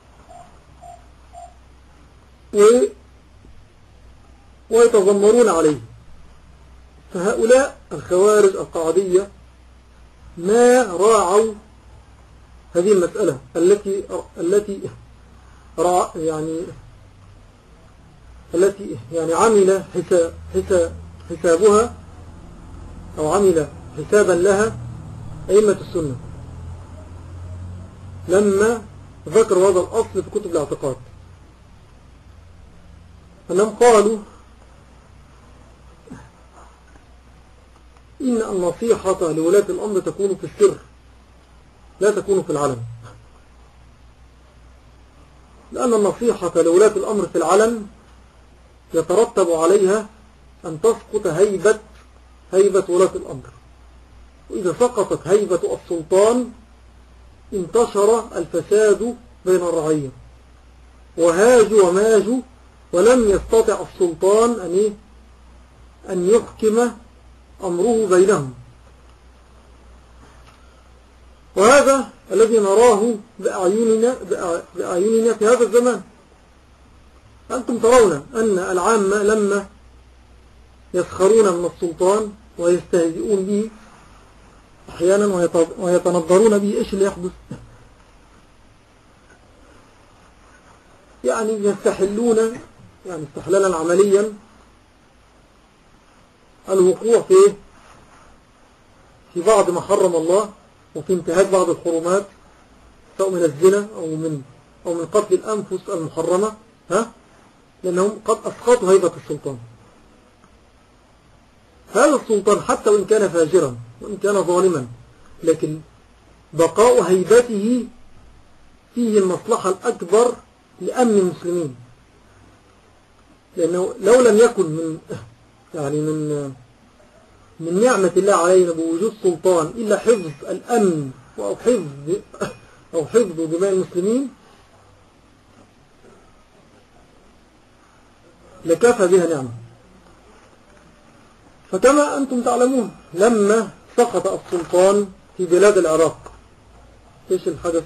ويتذمرون عليه. فهؤلاء الخوارج القعدية ما راعوا هذه المسألة التي عمل حسابها أو عمل حسابا لها أئمة السنة لما ذكروا هذا الأصل في كتب الاعتقاد، أنهم قالوا إن النصيحة لولاة الأمر تكون في السر لا تكون في العلن، لأن النصيحة لولاة الأمر في العلن يترتب عليها أن تسقط هيبة ولاة الأمر، وإذا سقطت هيبة السلطان انتشر الفساد بين الرعية وهاجوا وماجوا، ولم يستطع السلطان أن يحكم أمره بينهم. وهذا الذي نراه بأعيننا في هذا الزمان. أنتم ترون أن العامة لما يسخرون من السلطان ويستهزئون به أحيانا ويتنظرون به، إيش اللي يحدث؟ يعني يستحلون استحلالا عمليا الوقوع في بعض ما حرم الله، وفي انتهاك بعض الحرمات، سواء من الزنا أو من قتل الأنفس المحرمة، لأنهم قد أسقطوا هيبة السلطان. هذا السلطان حتى وإن كان فاجرا وإن كان ظالما، لكن بقاء هيبته فيه المصلحة الأكبر لأمن المسلمين، لأنه لو لم يكن من نعمة الله علينا بوجود سلطان إلا حفظ الأمن أو حفظ دماء المسلمين لكفى بها نعمة. فكما أنتم تعلمون لما سقط السلطان في بلاد العراق، إيش الحدث؟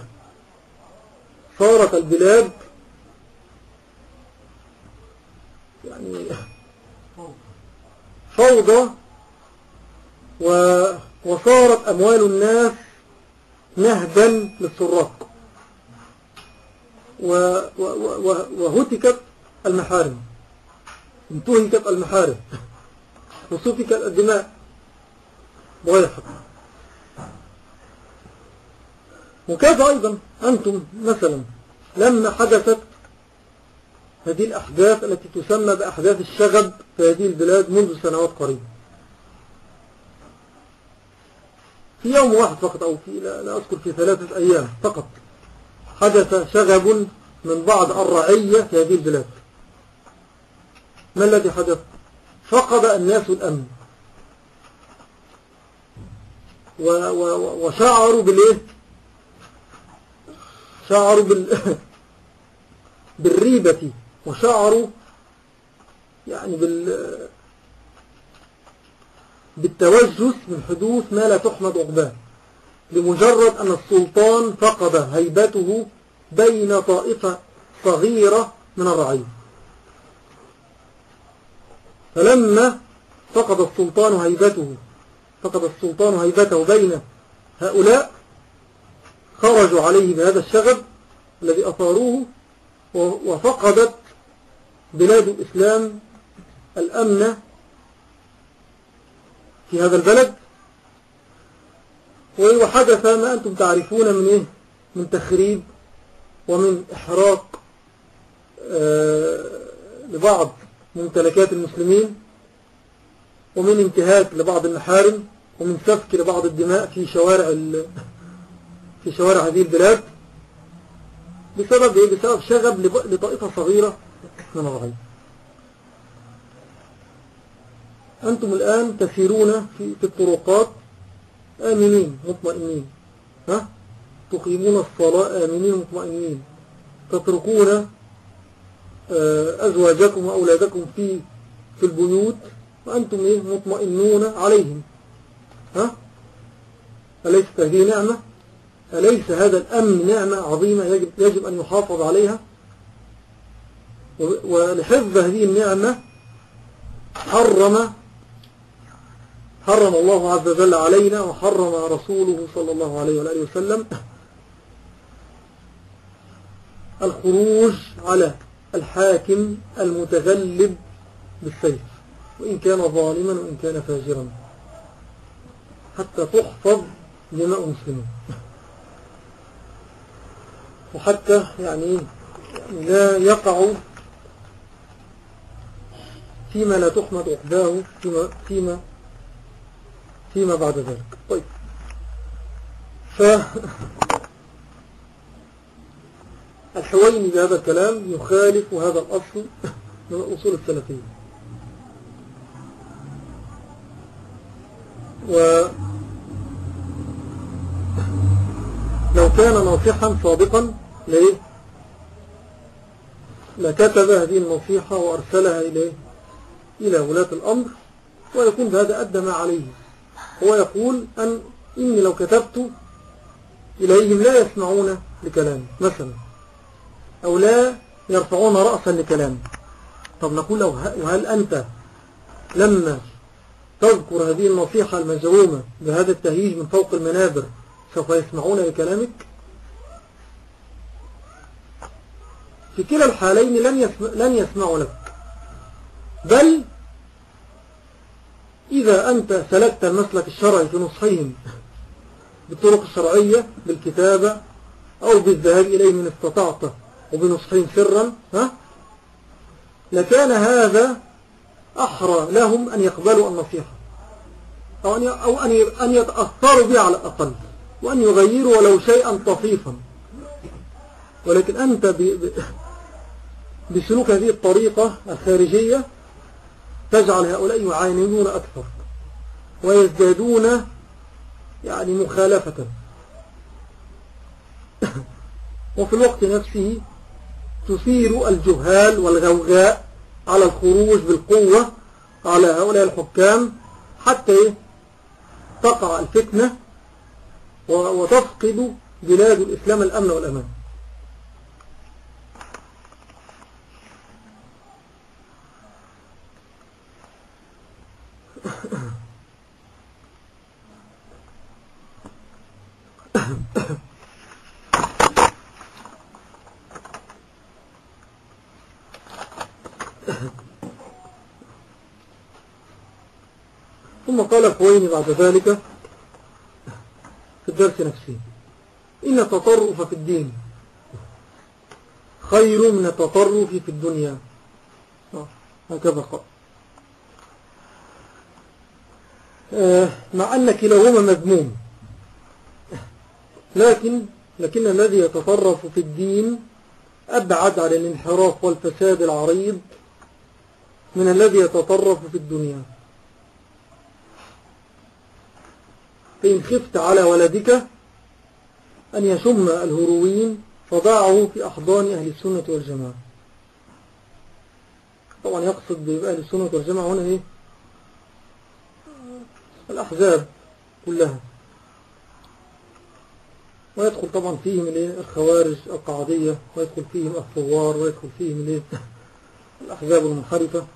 صارت البلاد فوضى، وصارت أموال الناس نهبا للسراق، وهتكت المحارم، انتهكت المحارم، وسفكت الدماء بغير حق. وكيف أيضا أنتم مثلا لما حدثت هذه الأحداث التي تسمى بأحداث الشغب في هذه البلاد منذ سنوات قريبة، في يوم واحد فقط أو لا أذكر في 3 أيام فقط حدث شغب من بعض الرعية في هذه البلاد. ما الذي حدث؟ فقد الناس الأمن وشعروا بالإيه؟ شعروا بالريبة، وشعروا بالتوجس من حدوث ما لا تحمد عقباه. لمجرد أن السلطان فقد هيبته بين طائفة صغيرة من الرعية. فلما فقد السلطان هيبته بين هؤلاء خرجوا عليه بهذا الشغب الذي أثاروه، وفقدت بلاد الإسلام الأمن في هذا البلد، وحدث ما أنتم تعرفون من تخريب ومن إحراق لبعض ممتلكات المسلمين، ومن انتهاك لبعض المحارم، ومن سفك لبعض الدماء في شوارع هذه البلاد بسبب شغب لطائفة صغيرة من الرعية. أنتم الآن تسيرون في الطرقات آمنين مطمئنين، تقيمون الصلاة آمنين مطمئنين، تتركون أزواجكم وأولادكم في البيوت وأنتم مطمئنون عليهم. أليس هذه نعمة؟ أليس هذا الأمن نعمة عظيمة يجب أن يحافظ عليها؟ ولحفظ هذه النعمة حرم الله عز وجل علينا، وحرم رسوله صلى الله عليه وآله وسلم الخروج على الحاكم المتغلب بالسيف، وإن كان ظالما وإن كان فاجرا، حتى تحفظ دماء المسلمين، وحتى يعني لا يقعوا فيما لا تحمد عقباه فيما بعد ذلك. طيب، الحويني بهذا الكلام يخالف هذا الأصل من الأصول السلفية. ولو كان ناصحا صادقا لكتب هذه النصيحة وأرسلها إلى ولاة الأمر، ويكون بهذا أدى ما عليه. هو يقول إني لو كتبت إليهم لا يسمعون لكلامي مثلا، أو لا يرفعون رأسا لكلامي. طب نقول له وهل أنت لما تذكر هذه النصيحة المزعومة بهذا التهيج من فوق المنابر سوف يسمعون لكلامك؟ في كلا الحالين لن يسمعوا لك، بل إذا أنت سلكت المسلك الشرعي في نصحهم بالطرق الشرعية بالكتابة أو بالذهاب إليه من استطاعته وبنصحهم سرا، لكان هذا أحرى لهم أن يقبلوا النصيحة، أو أن يتأثروا بها على الأقل، وأن يغيروا ولو شيئا طفيفا. ولكن أنت بسلوك هذه الطريقة الخارجية تجعل هؤلاء يعاندون أكثر ويزدادون يعني مخالفة، وفي الوقت نفسه تثير الجهال والغوغاء على الخروج بالقوة على هؤلاء الحكام حتى تقع الفتنة وتفقد بلاد الإسلام الأمن والأمان. ثم قال الحويني بعد ذلك في الدرس نفسه: إن التطرف في الدين خير من التطرف في الدنيا. هكذا قال. مع أن كلاهما مذموم، لكن الذي يتطرف في الدين أبعد عن الانحراف والفساد العريض من الذي يتطرف في الدنيا. فإن خفت على ولدك أن يشم الهروين فضعه في أحضان أهل السنة والجماعة. طبعا يقصد بأهل السنة والجماعة هنا الأحزاب كلها. ويدخل طبعا فيهم الخوارج القعدية، ويدخل فيهم الثوار، ويدخل فيهم الأحزاب المنحرفة.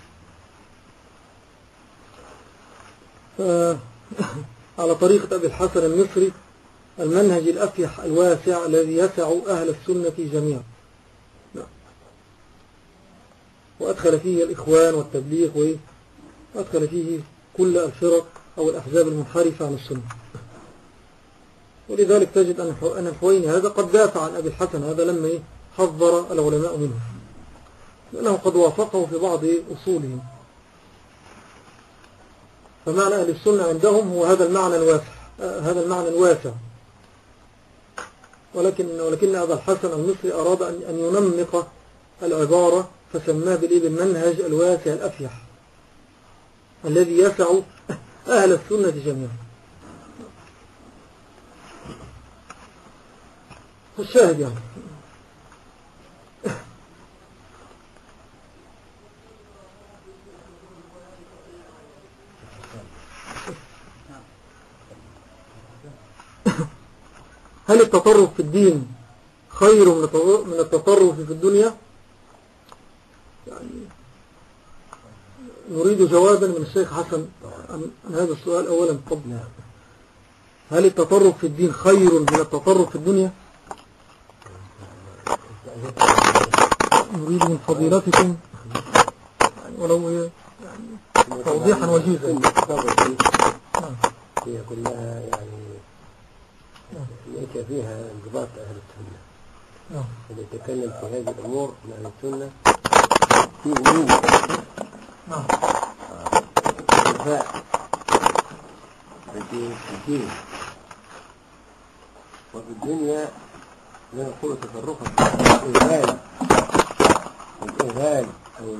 على طريقة أبي الحسن المصري المنهج الأفيح الواسع الذي يسع أهل السنة جميعا، وأدخل فيه الإخوان والتبليغ، وأدخل فيه كل الفرق أو الأحزاب المنحرفة عن السنة. ولذلك تجد أن الحويني هذا قد دافع عن أبي الحسن هذا لما حذر العلماء منه، لأنه قد وافقه في بعض أصولهم. فمعنى أهل السنة عندهم هو هذا المعنى الواسع، ولكن أبا الحسن المصري أراد أن ينمق العبارة فسماه بالمنهج الواسع الأفيح الذي يسع أهل السنة جميعا. الشاهد يعني هل التطرف في الدين خير من التطرف في الدنيا؟ يعني نريد جوابا من الشيخ حسن عن هذا السؤال أولا قبل. هل التطرف في الدين خير من التطرف في الدنيا؟ نريد من فضيلتكم ولو يعني توضيحا وجيزا. هي كلها يعني ليس فيها انضباط أهل السنة. اللي يتكلم في هذه الأمور من أهل السنة في أمور الدفاع بالدين وفي الدنيا لا نقول تصرفا الإذهال أو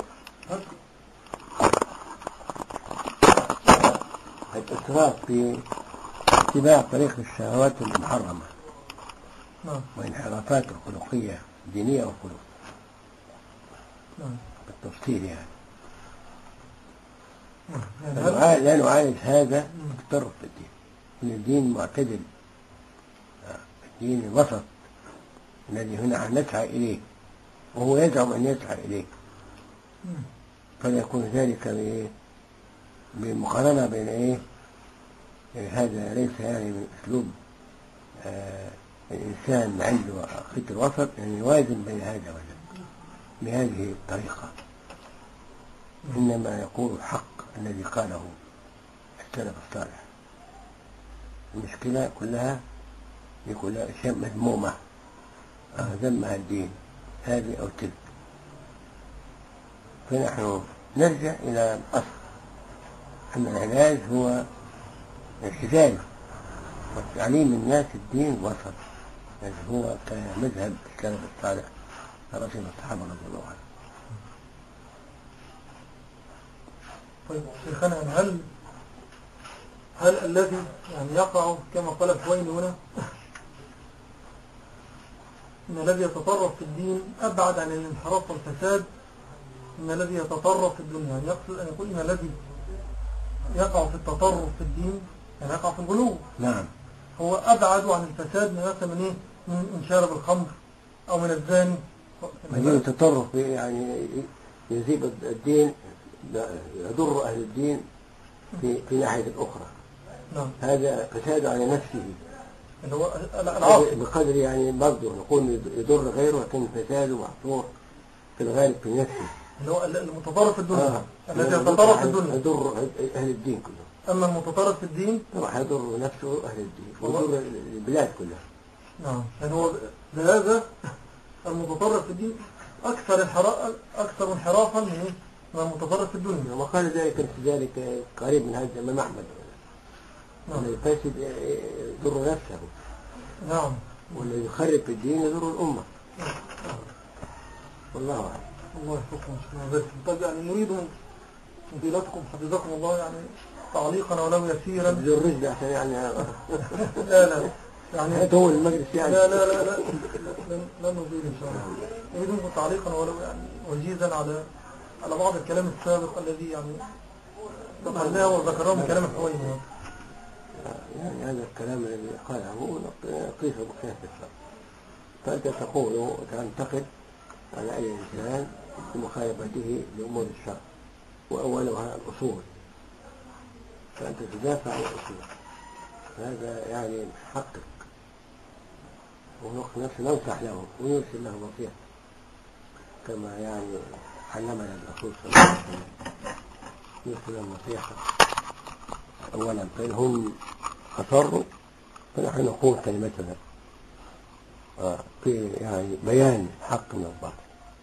الإسراف في اتباع طريق الشهوات المحرمة وانحرافات الخلقية الدينية والخلق بالتفصيل يعني. لا نعالج هذا التطرف في الدين، إن الدين معتدل، الدين الوسط الذي هنا نسعى إليه وهو يزعم أن يسعى إليه، فلا يكون ذلك بمقارنة بين هذا ليس يعني من أسلوب الإنسان عنده خط الوسط، يعني يوازن بين هذا وذاك بهذه الطريقة، إنما يقول الحق الذي قاله السلف الصالح. المشكلة كلها أشياء مذمومة ذمها الدين هذه أو تلك، فنحن نرجع إلى الأصل أن العلاج هو الحزام وتعليم الناس الدين وسط، يعني هو كمذهب السلف الصالح رسول الصحابة رضي الله عنهم. طيب شيخنا، هل الذي يعني يقع كما قال الحويني هنا إن الذي يتطرف في الدين أبعد عن الانحراف والفساد من الذي يتطرف في الدنيا؟ يعني يقصد أن يقول إن الذي يقع في التطرف في الدين يعني يقع في الغلو. نعم. هو أبعد عن الفساد من شارب الخمر أو من الزاني. هذا التطرف يعني يزيد الدين، يضر أهل الدين في ناحية أخرى. نعم. هذا فساد على نفسه اللي هو العاصي بقدر يعني برضه نقول يضر غيره، لكن فساده محصور في الغالب في نفسه، اللي هو المتطرف في الدنيا الذي يتطرف في الدنيا يضر أهل الدين كلهم. أما المتطرف في الدين راح يضر نفسه أهل الدين ويضر البلاد كلها. نعم. يعني هو لهذا المتطرف في الدين أكثر انحرافا من المتطرف في الدنيا. وقال ذلك قريب من هذا الإمام أحمد. نعم. الفاسد يضر نفسه. نعم. والذي يخرب في الدين يضر الأمة. والله أعلم. الله يحفظكم. طيب يعني نريد من فضيلتكم حفظكم الله يعني تعليقا ولو يسيرا. بدون رشد عشان يعني لا يعني هذا هو المجلس يعني. لا لن نطيل إن شاء الله. نريد منكم تعليقا ولو يعني وجيزا على بعض الكلام السابق الذي يعني ذكرناه وذكرناه من كلام الحويني. يعني هذا الكلام الذي قاله قيسه بقياس الشرع. فأنت تقول وتنتقد على أي إنسان بمخالفته لأمور الشرع وأولها الأصول، فأنت تدافع عن الأصول، هذا يعني حقك، ونحن ننصح له ونرسل له نصيحة كما يعني علمنا الرسول صلى الله عليه وسلم، نرسل النصيحة أولا، فإن هم أصروا فنحن نقول كلمتنا في يعني بيان حق من الباطل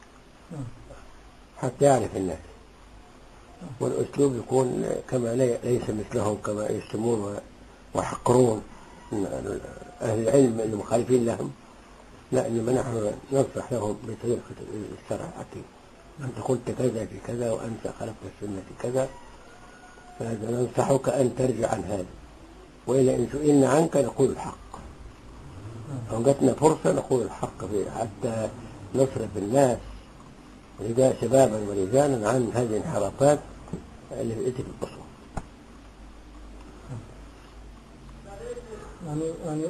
حتى يعرف الناس، والأسلوب يكون كما ليس مثلهم كما يسمون ويحقرون أهل العلم المخالفين لهم، لا، إنما نحن ننصح لهم بطريقة الشرع الحكيم. أنت قلت كذا في كذا وأنت خالفت السنة في كذا، فهذا ننصحك أن ترجع عن هذا، وإلا إن سئلنا عنك نقول الحق، أو جاتنا فرصة نقول الحق فيه حتى نصرف الناس شبابا ورجالا عن هذه الانحرافات التي في البصر. يعني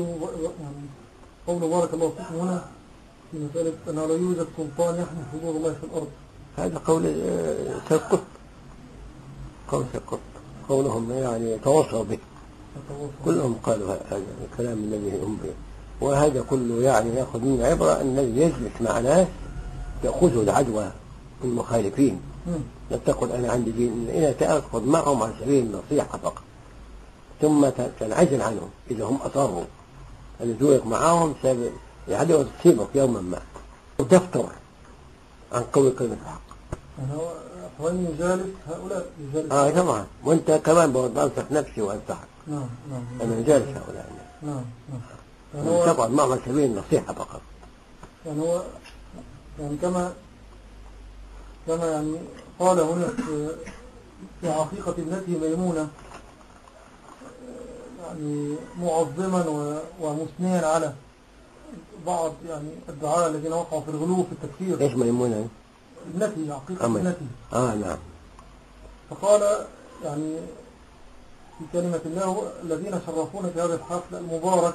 قول بارك الله فيكم هنا في مسألة أنه لا يوجد سلطان يحمي حدود الله في الأرض، هذا قول سقط، قول سقط، قولهم يعني تواصوا به، كلهم قالوا هذا الكلام الذي هم به، وهذا كله يعني يأخذ من عبرة أن الذي يجلس مع ناس يأخذه العدوى المخالفين. لا تقل أنا عندي دين، إلا تأخذ معهم عن سبيل النصيحة فقط، ثم تنعزل عنهم إذا هم أصروا أن يزورك معهم العدوى تصيبك يوما ما، وتفتر عن قول كلمة الحق. يعني هو أخواني يجالس هؤلاء، يجالس طبعا، وأنت كمان بنصح نفسي وأنصحك. نعم. أنا يجالس هؤلاء. نعم. يعني طبعا معهم عن سبيل النصيحة فقط. يعني هو يعني كما يعني قال هنا في عقيقة ابنته ميمونة، يعني معظما ومثنيا على بعض يعني الدعاء الذين وقعوا في الغلو في التكفير. ايش ميمونة؟ ابنتي، عقيقة ابنتي. نعم. فقال يعني في كلمة الله الذين شرفونا في هذا الحفل المبارك،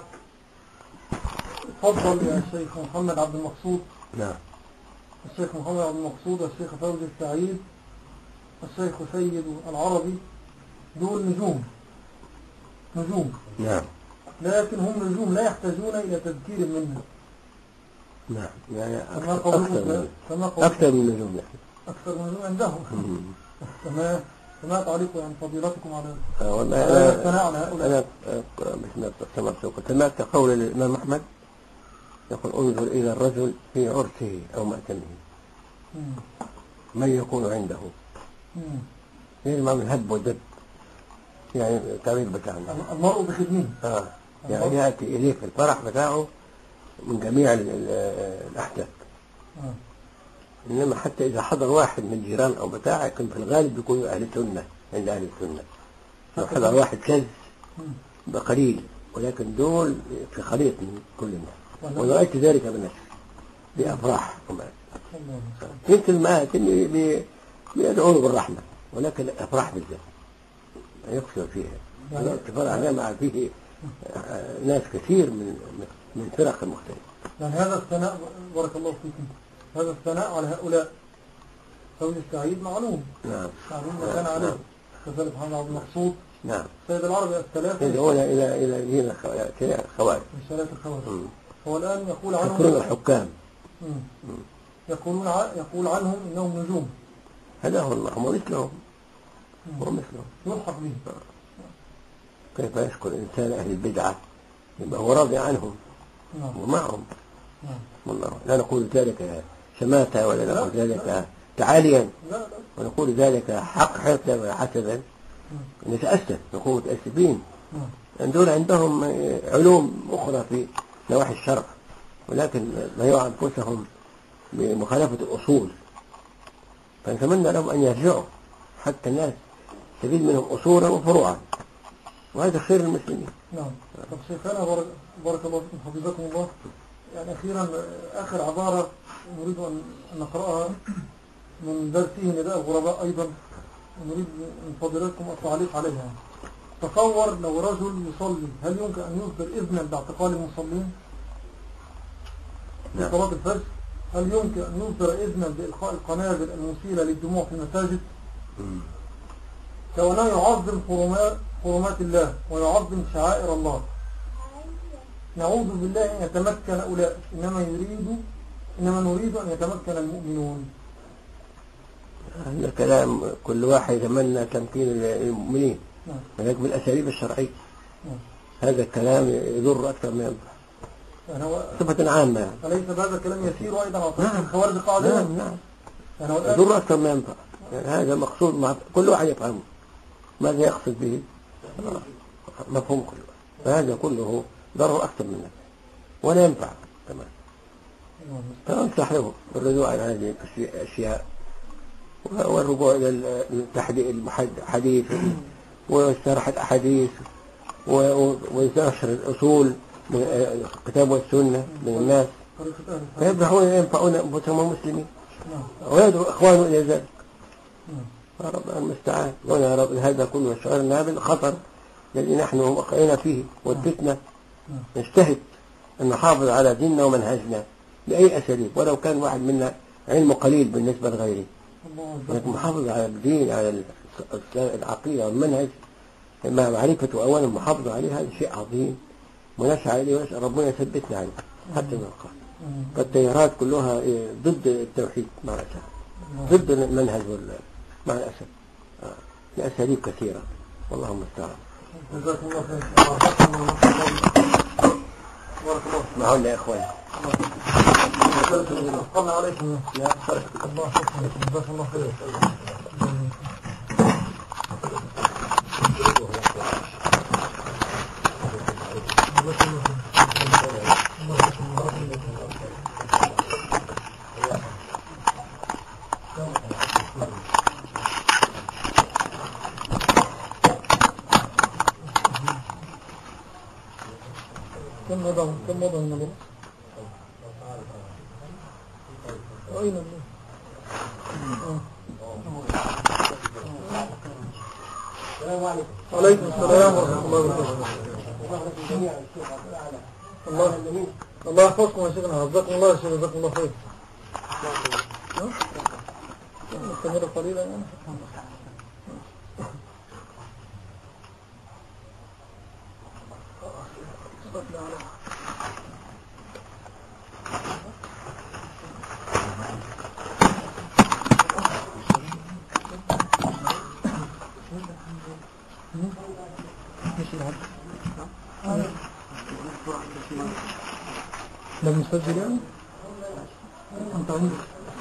تفضل يا الشيخ محمد عبد المقصود. نعم. الشيخ محمد عبد المقصود والشيخ فوزي السعيد والشيخ سيد العربي، دول نجوم. نعم. لكن هم نجوم لا يحتاجون إلى تذكير منا. نعم. يعني أكثر من نجوم أكثر من نجوم عندهم. فما تعليق يعني فضيلتكم على الثناء على هؤلاء؟ أنا سمعت قول الإمام أحمد يقول انظر إلى الرجل في عرسه أو مأتمه من يكون عنده، يجمع من هب ودب، يعني التعبير بتاعنا المرء بخدمه. يعني يأتي إليه في الفرح بتاعه من جميع الأحداث. إنما حتى إذا حضر واحد من الجيران أو بتاعه كان في الغالب بيكونوا أهل السنة عند أهل السنة. لو حضر واحد كذب بقليل، ولكن دول في خليط من كل الناس، ورأيت ذلك بنفسي بأفراح كمان. يمكن ما بيدعون بالرحمة، ولكن الأفراح بالذات يكثر فيها. الاتفاق عليها مع فيه ناس كثير من فرق مختلفة. يعني هذا الثناء بارك الله فيكم، هذا الثناء على هؤلاء فوزي السعيد معلوم. نعم. معلوم ما كان عليه. كذلك محمد عبد المقصود. نعم. سيد العربي الثلاثة يدعون إلى دين الخوارج. رسالة الخوارج. هو الآن يقول عنهم يذكرون الحكام. يقول عنهم إنهم نجوم. هذا هو الله، هم مثلهم. يلحق به. كيف يشكر الإنسان أهل البدعة يبقى هو راضي عنهم ومعهم. والله لا نقول ذلك شماتة ولا نقول ذلك تعاليا، ونقول ذلك حقا ولا حسدا، نتأسف، نكون متأسفين أن دول عندهم علوم أخرى في نواحي الشرع، ولكن ضيعوا أنفسهم بمخالفة الأصول، فنتمنى لهم أن يرجعوا حتى الناس تستفيد منهم أصولا وفروعا، وهذا خير المسلمين. نعم. طب شيخنا بارك الله فيكم حفظكم الله، يعني أخيرا آخر عبارة نريد أن نقرأها من درسه نداء الغرباء أيضا، ونريد من فضيلتكم التعليق عليها. تصور لو رجل يصلي، هل يمكن أن يصدر إذنا باعتقال المصلين في صلاة الفجر؟ هل يمكن أن يصدر إذنا بإلقاء القنابل المثيرة للدموع في المساجد؟ كونه يعظم حرمات الله ويعظم شعائر الله. نعوذ بالله أن يتمكن أولئك، إنما نريد أن يتمكن المؤمنون. هذا كلام كل واحد يتمنى تمكين المؤمنين ولكن بالأساليب الشرعية. هذا الكلام يضر أكثر ما ينفع صفة عامة يعني. فليس هذا الكلام يسير أيضا على طريق الخوارج قاعدة؟ نعم. يضر أكثر ما ينفع يعني. هذا مقصود مع كل واحد يفهمه ماذا يقصد به، مفهوم كل واحد. فهذا كله ضرر أكثر منه ولا ينفع تمام. فأنصح له بالرجوع عن هذه الأشياء والرجوع إلى الحديث وشرح الأحاديث ونشر الأصول من الكتاب والسنة من الناس فيبدأون ينفعون أنفسهم المسلمين ويدعو إخوانه إلى ذلك. ربنا المستعان. وأنا رب هذا كله شعرنا بالخطر الذي نحن وقعنا فيه والفتنة. نجتهد أن نحافظ على ديننا ومنهجنا بأي أساليب ولو كان واحد منا علمه قليل بالنسبة لغيره، ولكن محافظ على الدين على العقيدة والمنهج مع معرفته أولا محافظ عليه. هذا شيء عظيم ونسعى إليه ونسأل ربنا يثبتنا عليه حتى نلقاه. فالتيارات كلها ضد التوحيد مع الأسف، ضد المنهج مع الأسف لأساليب كثيرة والله المستعان. جزاكم الله خير. معنا يا إخواني. قلنا عليكم يا الله حسن. جزاكم الله خير. كم مضى النظر؟ أين الله؟ عليكم السلام ورحمة الله وبركاته. الله يحفظكم يا شيخنا. جزاكم الله يا شيخ. جزاكم الله خير. نستمر قليلا يعني. لم نسجل يعني؟ أنت عندك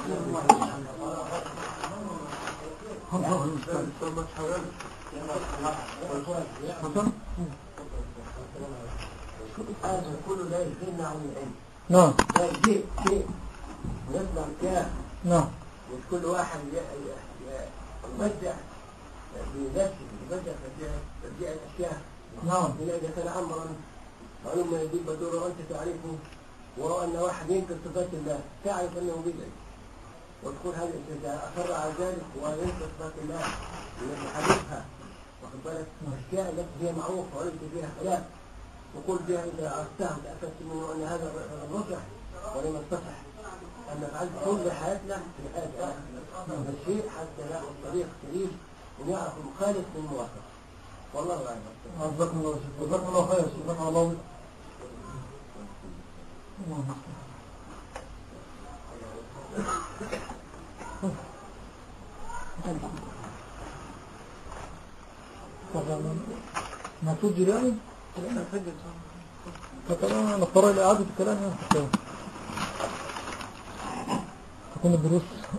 هذا كله لا يغنى عن العلم. نعم. لا شيء ويطلع كاف. نعم. وكل واحد يبدع بنفسه، يبدع تبديع الأشياء. نعم. إذا كان أمرا معلومة يجيب بدوره وأنت تعرفه، ورأى أن واحد ينكر صفات الله تعرف أنه بدعي وتقول هذا إذا أصر على ذلك وينكر صفات الله التي حديثها واخد بالك الأشياء التي هي معروفة وليس فيها خلاف وقل بها إذا عرفتها تأكدت منه أن هذا الرجح ولم يصح أن نفعل كل حياتنا في الحياة الشيء حتى نأخذ طريق سليم ونعرف المخالف من الموافق. والله أعلم. جزاكم الله خير. جزاكم الله خير. جزاكم الله خير. ما تسجل يعني؟ فكلام نضطر إلى إعادة الكلام يعني حتى تكون الدروس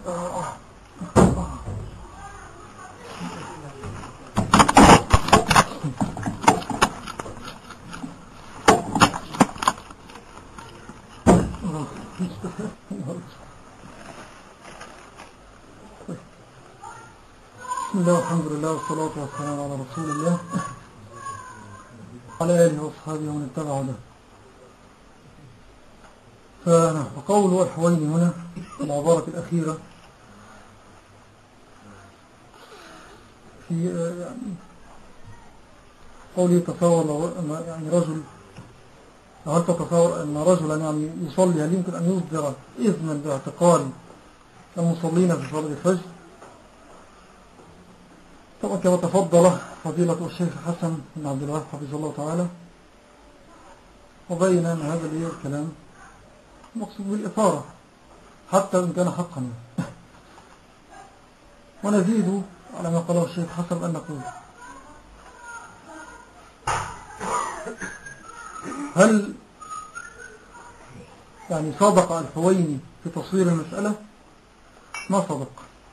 بسم الله والحمد لله والصلاة والسلام على رسول الله على آله وأصحابه ومن اتبع هداه. فقول والحوين هنا في العبارة الأخيرة في يعني قولي تصور يعني رجل، هل تتصور أن رجلا يعني يصلي هل يمكن أن يصدر إذنا باعتقال المصلين في صلاة الفجر؟ طبعا كما تفضل فضيلة الشيخ حسن بن عبد الوهاب حفظه الله تعالى، وبين أن هذا اللي الكلام مقصود بالإثارة حتى إن كان حقا. ونزيد على ما قاله الشيخ حسن أن نقول: هل يعني صدق الحويني في تصوير المسألة؟ ما صدق.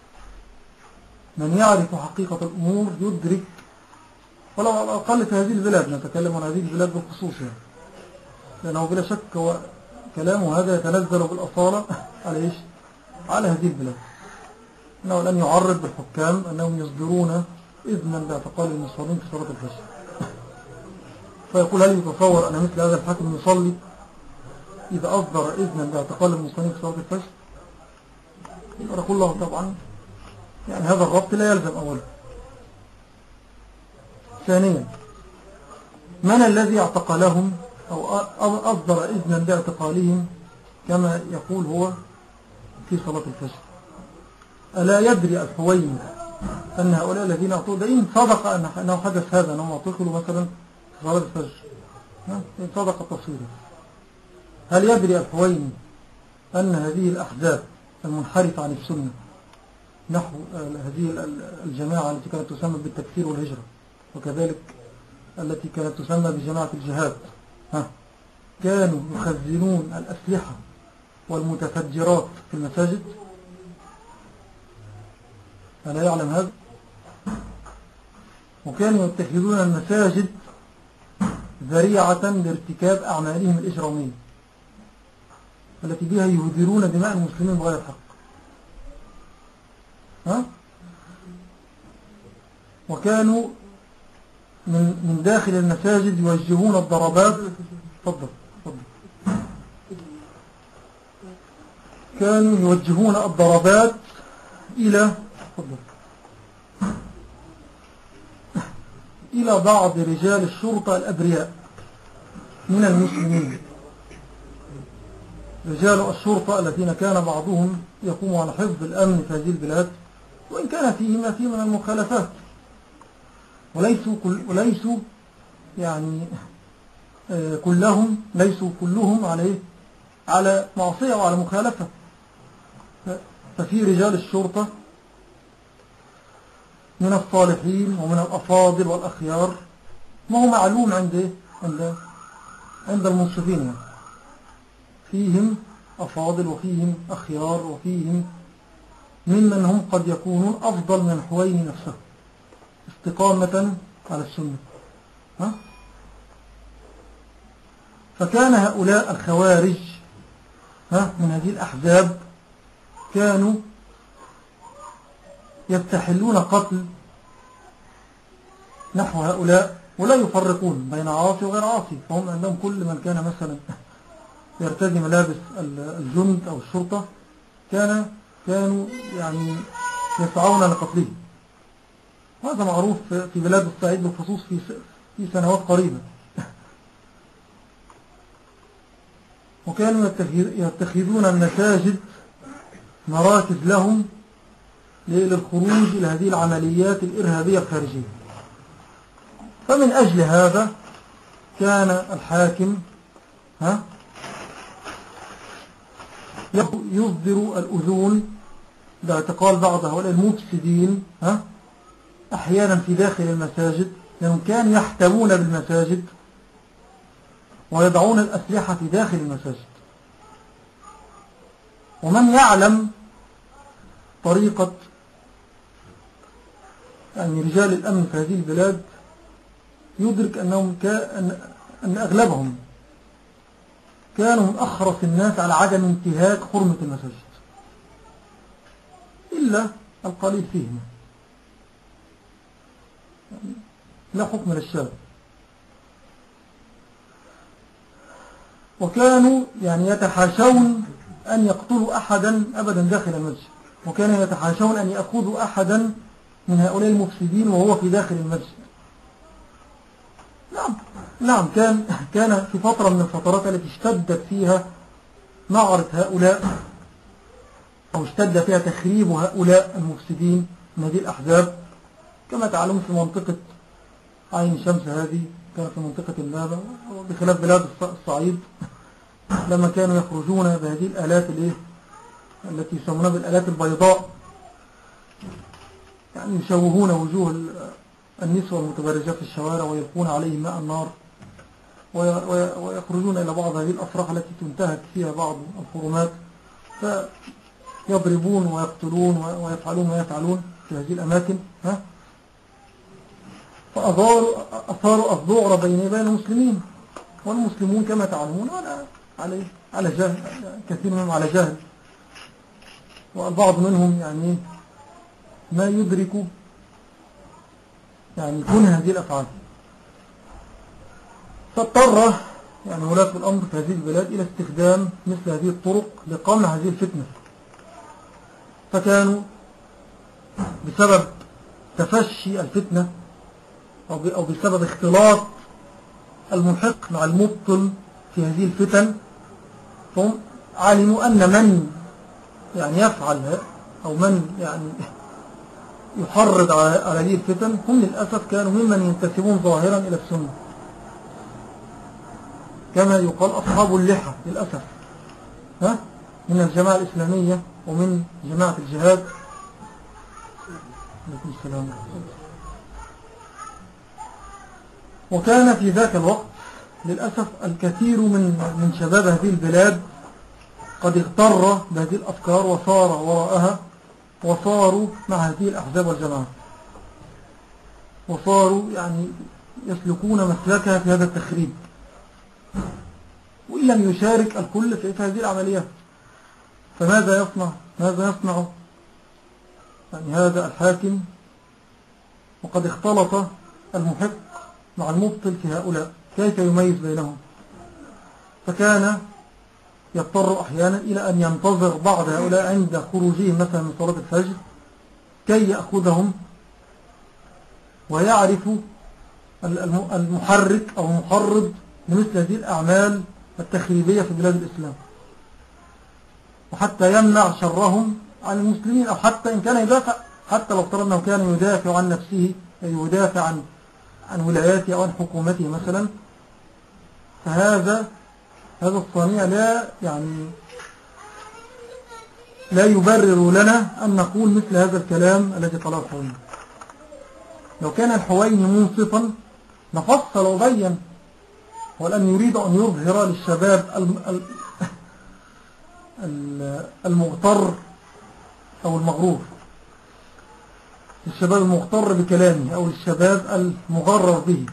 من يعرف حقيقة الأمور يدرك، ولو على الأقل في هذه البلاد، نتكلم عن هذه البلاد بالخصوص يعني. لأنه بلا شك هو كلامه هذا يتنزل بالأصالة على إيش؟ على هذه البلاد. أنه لن يعرض بالحكام أنهم يصدرون إذنا باعتقال المصلين في صلاة الفجر. فيقول: هل يتصور أن مثل هذا الحاكم يصلي إذا أصدر إذنا باعتقال المصلين في صلاة الفجر؟ يقول له طبعا يعني هذا الربط لا يلزم. أولا. ثانيا، من الذي اعتقلهم أو أصدر إذنا باعتقالهم كما يقول هو في صلاة الفجر؟ ألا يدري الحويني أن هؤلاء الذين اعتقلوا، إن صدق أنه حدث هذا، أنهم اعتقلوا مثلا في صلاة الفجر، إن صدق تصويره، هل يدري الحويني أن هذه الأحزاب المنحرفة عن السنة نحو هذه الجماعة التي كانت تسمى بالتكفير والهجرة، وكذلك التي كانت تسمى بجماعة الجهاد، كانوا يخزنون الأسلحة والمتفجرات في المساجد؟ ألا يعلم هذا؟ وكانوا يتخذون المساجد ذريعة لارتكاب أعمالهم الإجرامية التي بها يهدرون دماء المسلمين بغير حق. وكانوا من داخل المساجد يوجهون الضربات. تفضل. كانوا يوجهون الضربات إلى بعض رجال الشرطة الأبرياء من المسلمين، رجال الشرطة الذين كان بعضهم يقوم على حفظ الأمن في هذه البلاد، وإن كان فيه ما فيه من المخالفات، وليسوا يعني ليسوا كلهم على معصية وعلى مخالفة. ففي رجال الشرطة من الصالحين ومن الأفاضل والأخيار، ما هو معلوم عند المنصفين يعني. فيهم أفاضل وفيهم أخيار وفيهم ممن هم قد يكونون أفضل من الحويني نفسه استقامة على السنة. فكان هؤلاء الخوارج من هذه الأحزاب كانوا يستحلون قتل نحو هؤلاء، ولا يفرقون بين عاصي وغير عاصي. فهم عندهم كل من كان مثلا يرتدي ملابس الجند أو الشرطة كانوا يعني يسعون لقتله. وهذا معروف في بلاد الصعيد بالخصوص في سنوات قريبة. وكانوا يتخذون المساجد مراكز لهم للخروج إلى هذه العمليات الإرهابية الخارجية. فمن أجل هذا كان الحاكم يصدر الأذون باعتقال بعض هؤلاء المفسدين أحيانا في داخل المساجد، لأنهم كانوا يحتمون بالمساجد ويضعون الأسلحة في داخل المساجد. ومن يعلم طريقة يعني رجال الأمن في هذه البلاد يدرك أن أغلبهم كانوا من أحرص الناس على عدم انتهاك حرمة المساجد إلا القليل فيهم، يعني لا حكم للشاب. وكانوا يعني يتحاشون أن يقتلوا أحدا أبدا داخل المسجد، وكانوا يتحاشون أن يأخذوا أحدا من هؤلاء المفسدين وهو في داخل المسجد. نعم كان في فترة من الفترات التي اشتدت فيها نعرة هؤلاء أو اشتد فيها تخريب هؤلاء المفسدين من هذه الأحزاب. كما تعلمون في منطقة عين شمس هذه كانت في منطقة النابة، بخلاف بلاد الصعيد لما كانوا يخرجون بهذه الآلات التي يسمونها بالآلات البيضاء، يعني يشوهون وجوه النسوة المتبرجات في الشوارع ويلقون عليهم ماء النار، ويخرجون إلى بعض هذه الأفراح التي تنتهك فيها بعض الحرمات، فيضربون ويقتلون ويفعلون ما يفعلون في هذه الأماكن. فأثاروا الذعر بين المسلمين، والمسلمون كما تعلمون على جهل، كثير منهم على جهل، والبعض منهم يعني ما يدرك يعني كون هذه الأفعال. فاضطر يعني ولاة الأمر في هذه البلاد إلى استخدام مثل هذه الطرق لقمع هذه الفتنة. فكانوا بسبب تفشي الفتنة أو بسبب اختلاط المحق مع المبطل في هذه الفتن، فهم علموا أن من يعني يفعل أو من يعني يحرض على هذه الفتن هم للأسف كانوا ممن ينتسبون ظاهرا إلى السنة، كما يقال أصحاب اللحى للأسف من الجماعة الإسلامية ومن جماعة الجهاد. عليكم السلام. وكان في ذاك الوقت للأسف الكثير من شباب هذه البلاد قد اغتر بهذه الأفكار وصار وراءها، وصاروا مع هذه الأحزاب والجماعات، وصاروا يعني يسلكون مسلكها في هذا التخريب، وإن لم يشارك الكل في هذه العمليات. فماذا يصنع يعني هذا الحاكم وقد اختلط المحق مع المبطل في هؤلاء؟ كيف يميز بينهم؟ فكان يضطر أحيانا إلى أن ينتظر بعض هؤلاء عند خروجهم مثلا من صلاة الفجر كي يأخذهم ويعرف المحرك أو المحرض لمثل هذه الأعمال التخريبية في بلاد الإسلام، وحتى يمنع شرهم عن المسلمين، أو حتى إن كان يدافع، حتى لو افترض أنه كان يدافع عن نفسه، يدافع عن ولاياته أو عن حكومته مثلا، فهذا الصنيع لا يبرر لنا أن نقول مثل هذا الكلام الذي قاله الحويني. لو كان الحويني منصفا نفصل وبين، ولأن يريد أن يظهر للشباب المغتر أو المغرور، الشباب المغتر بكلامه أو الشباب المغرر به،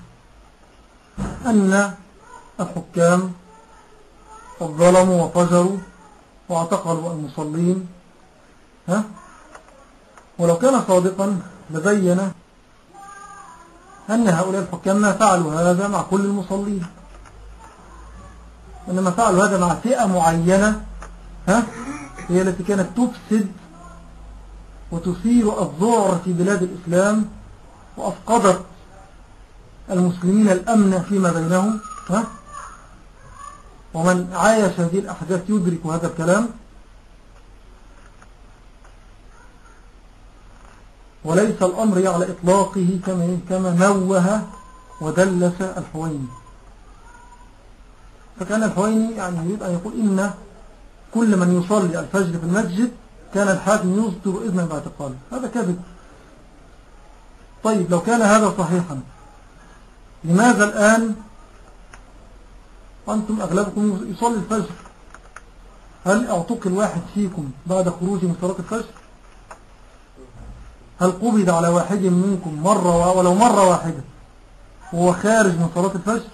أن الحكام ظلموا وفجروا واعتقلوا المصلين. ولو كان صادقا لبين أن هؤلاء الحكام ما فعلوا هذا مع كل المصلين، إنما فعلوا هذا مع فئة معينة هي التي كانت تفسد وتثير الذعر في بلاد الإسلام، وأفقدت المسلمين الأمن فيما بينهم. ومن عايش هذه الأحداث يدرك هذا الكلام، وليس الأمر على إطلاقه كما نوه ودلس الحويني. فكان الحويني يعني يريد أن يقول إن كل من يصلي الفجر في المسجد كان الحاكم يصدر إذنا باعتقاله. هذا كذب. طيب لو كان هذا صحيحا، لماذا الآن أنتم أغلبكم يصلي الفجر؟ هل اعتقل واحد فيكم بعد خروجه من صلاة الفجر؟ هل قبض على واحد منكم ولو مرة واحدة وهو خارج من صلاة الفجر؟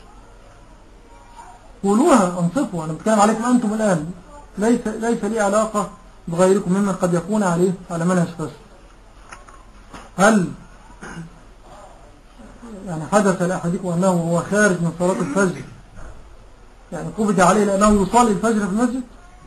قولوها، انصفوا. أنا بتكلم عليكم أنتم الآن، ليس لي علاقة بغيركم ممن قد يكون على منهج فجر. هل يعني حدث لأحدكم أنه هو خارج من صلاة الفجر يعني قبض عليه لأنه يصلي الفجر في المسجد؟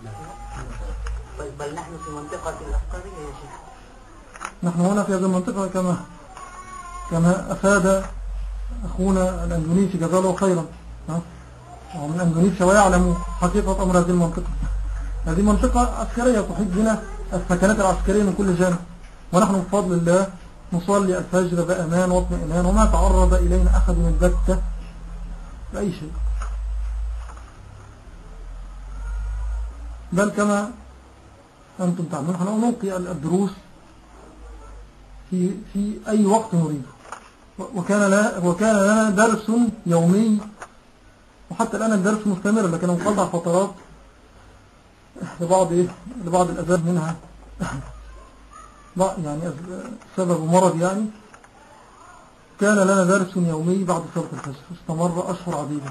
بل نحن في منطقة الأفكارية يا شيخ. نحن هنا في هذه المنطقة كما أفاد أخونا الأندونيسي جزاه الله خيرا، وهو من أندونيسيا ويعلم حقيقة أمر هذه المنطقة. هذه منطقة عسكرية تحيط بنا السكنات العسكرية من كل جانب، ونحن بفضل الله نصلي الفجر بأمان واطمئنان، وما تعرض إلينا أحد من بتة بأي شيء، بل كما أنتم تعلمون نحن نلقي الدروس في أي وقت نريده، وكان لنا درس يومي، وحتى الآن الدرس مستمر، لكن انقطع فترات لبعض الأسباب، منها يعني سبب مرض يعني. كان لنا درس يومي بعد صلاة الفجر، استمر أشهر عديدة،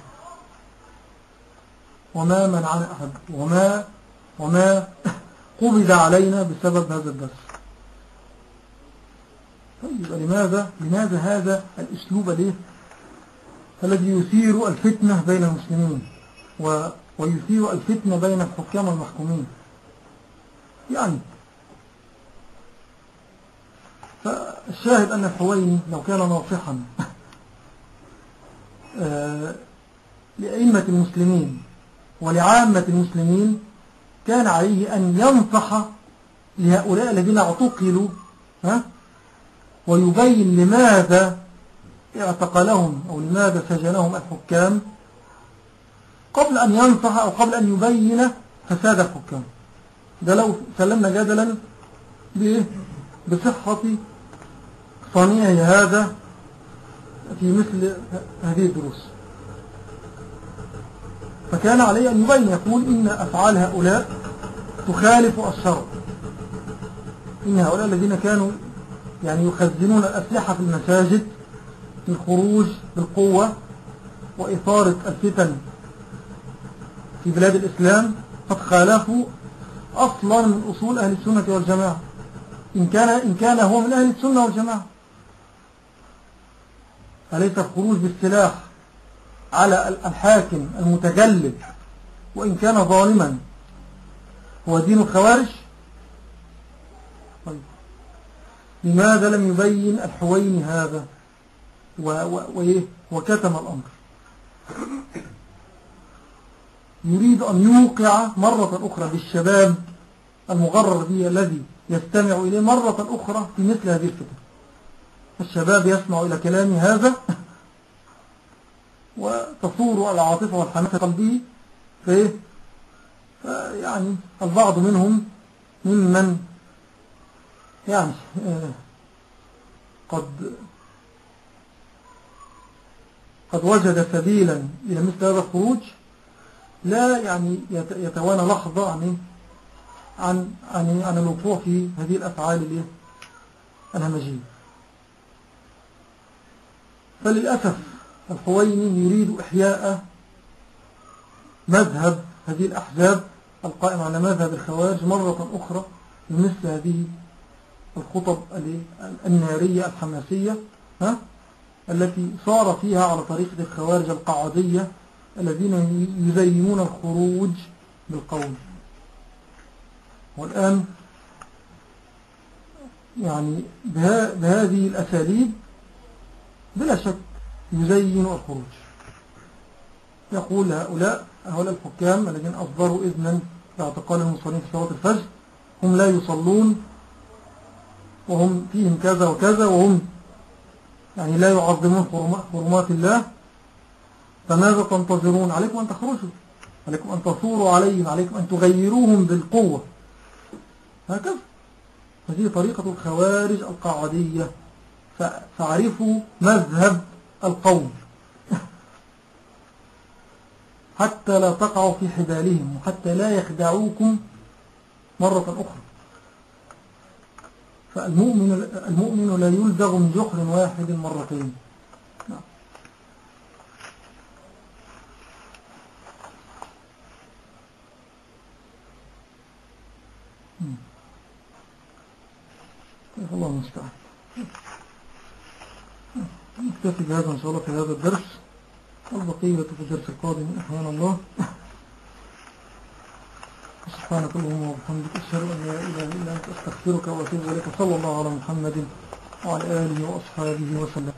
وما منعنا أحد، وما قبض علينا بسبب هذا الدرس. طيب لماذا هذا الأسلوب الذي يثير الفتنة بين المسلمين ويثير الفتنة بين الحكام والمحكومين؟ يعني فالشاهد أن الحويني لو كان ناصحا لأئمة المسلمين ولعامة المسلمين، كان عليه أن ينصح لهؤلاء الذين اعتقلوا، ويبين لماذا اعتقلهم أو لماذا سجنهم الحكام، قبل أن ينصح أو قبل أن يبين فساد الحكام. ده لو سلمنا جدلا بصحة صنيع هذا في مثل هذه الدروس. فكان عليه أن يبين، يقول إن أفعال هؤلاء تخالف الشرع، إن هؤلاء الذين كانوا يعني يخزنون الأسلحة في المساجد للخروج بالقوة وإثارة الفتن في بلاد الإسلام قد خالفوا أصلا من أصول أهل السنة والجماعة، إن كان هو من أهل السنة والجماعة. أليس الخروج بالسلاح على الحاكم المتجلد وإن كان ظالما هو دين الخوارج؟ طيب لماذا لم يبين الحويني هذا وكتم الأمر؟ يريد أن يوقع مرة أخرى بالشباب المغرر به الذي يستمع إليه مرة أخرى في مثل هذه الفتن. الشباب يسمع إلى كلام هذا وتصور العاطفة والحماسة قلبه، يعني البعض منهم ممن يعني قد وجد سبيلا إلى مثل هذا الخروج، لا يعني يتوانى لحظة عن الوقوع في هذه الأفعال الهمجية. فللأسف الحويني يريد إحياء مذهب هذه الأحزاب القائمة على مذهب الخوارج مرة أخرى بمثل هذه الخطب النارية الحماسية التي صار فيها على طريقة الخوارج القعدية الذين يزينون الخروج بالقول. والآن يعني بهذه الأساليب بلا شك يزين الخروج. يقول هؤلاء الحكام الذين أصدروا إذنا باعتقال المصلين في صلاة الفجر هم لا يصلون، وهم فيهم كذا وكذا، وهم يعني لا يعظمون حرمات الله، فماذا تنتظرون؟ عليكم أن تخرجوا، عليكم أن تصوروا عليهم، عليكم أن تغيروهم بالقوة. هكذا هذه طريقة الخوارج القعدية. فاعرفوا مذهب القوم حتى لا تقعوا في حبالهم، وحتى لا يخدعوكم مرة أخرى. فالمؤمن لا يلدغ من جحر واحد مرتين. نعم. الله المستعان. نكتفي بهذا إن شاء الله في هذا الدرس، والبقية في الدرس القادم أحيانا الله. سبحانك اللهم وبحمدك، أشهد أن لا إله إلا أنت، أستغفرك وأتوب إليك. صلى الله على محمد وعلى آله وأصحابه وسلم.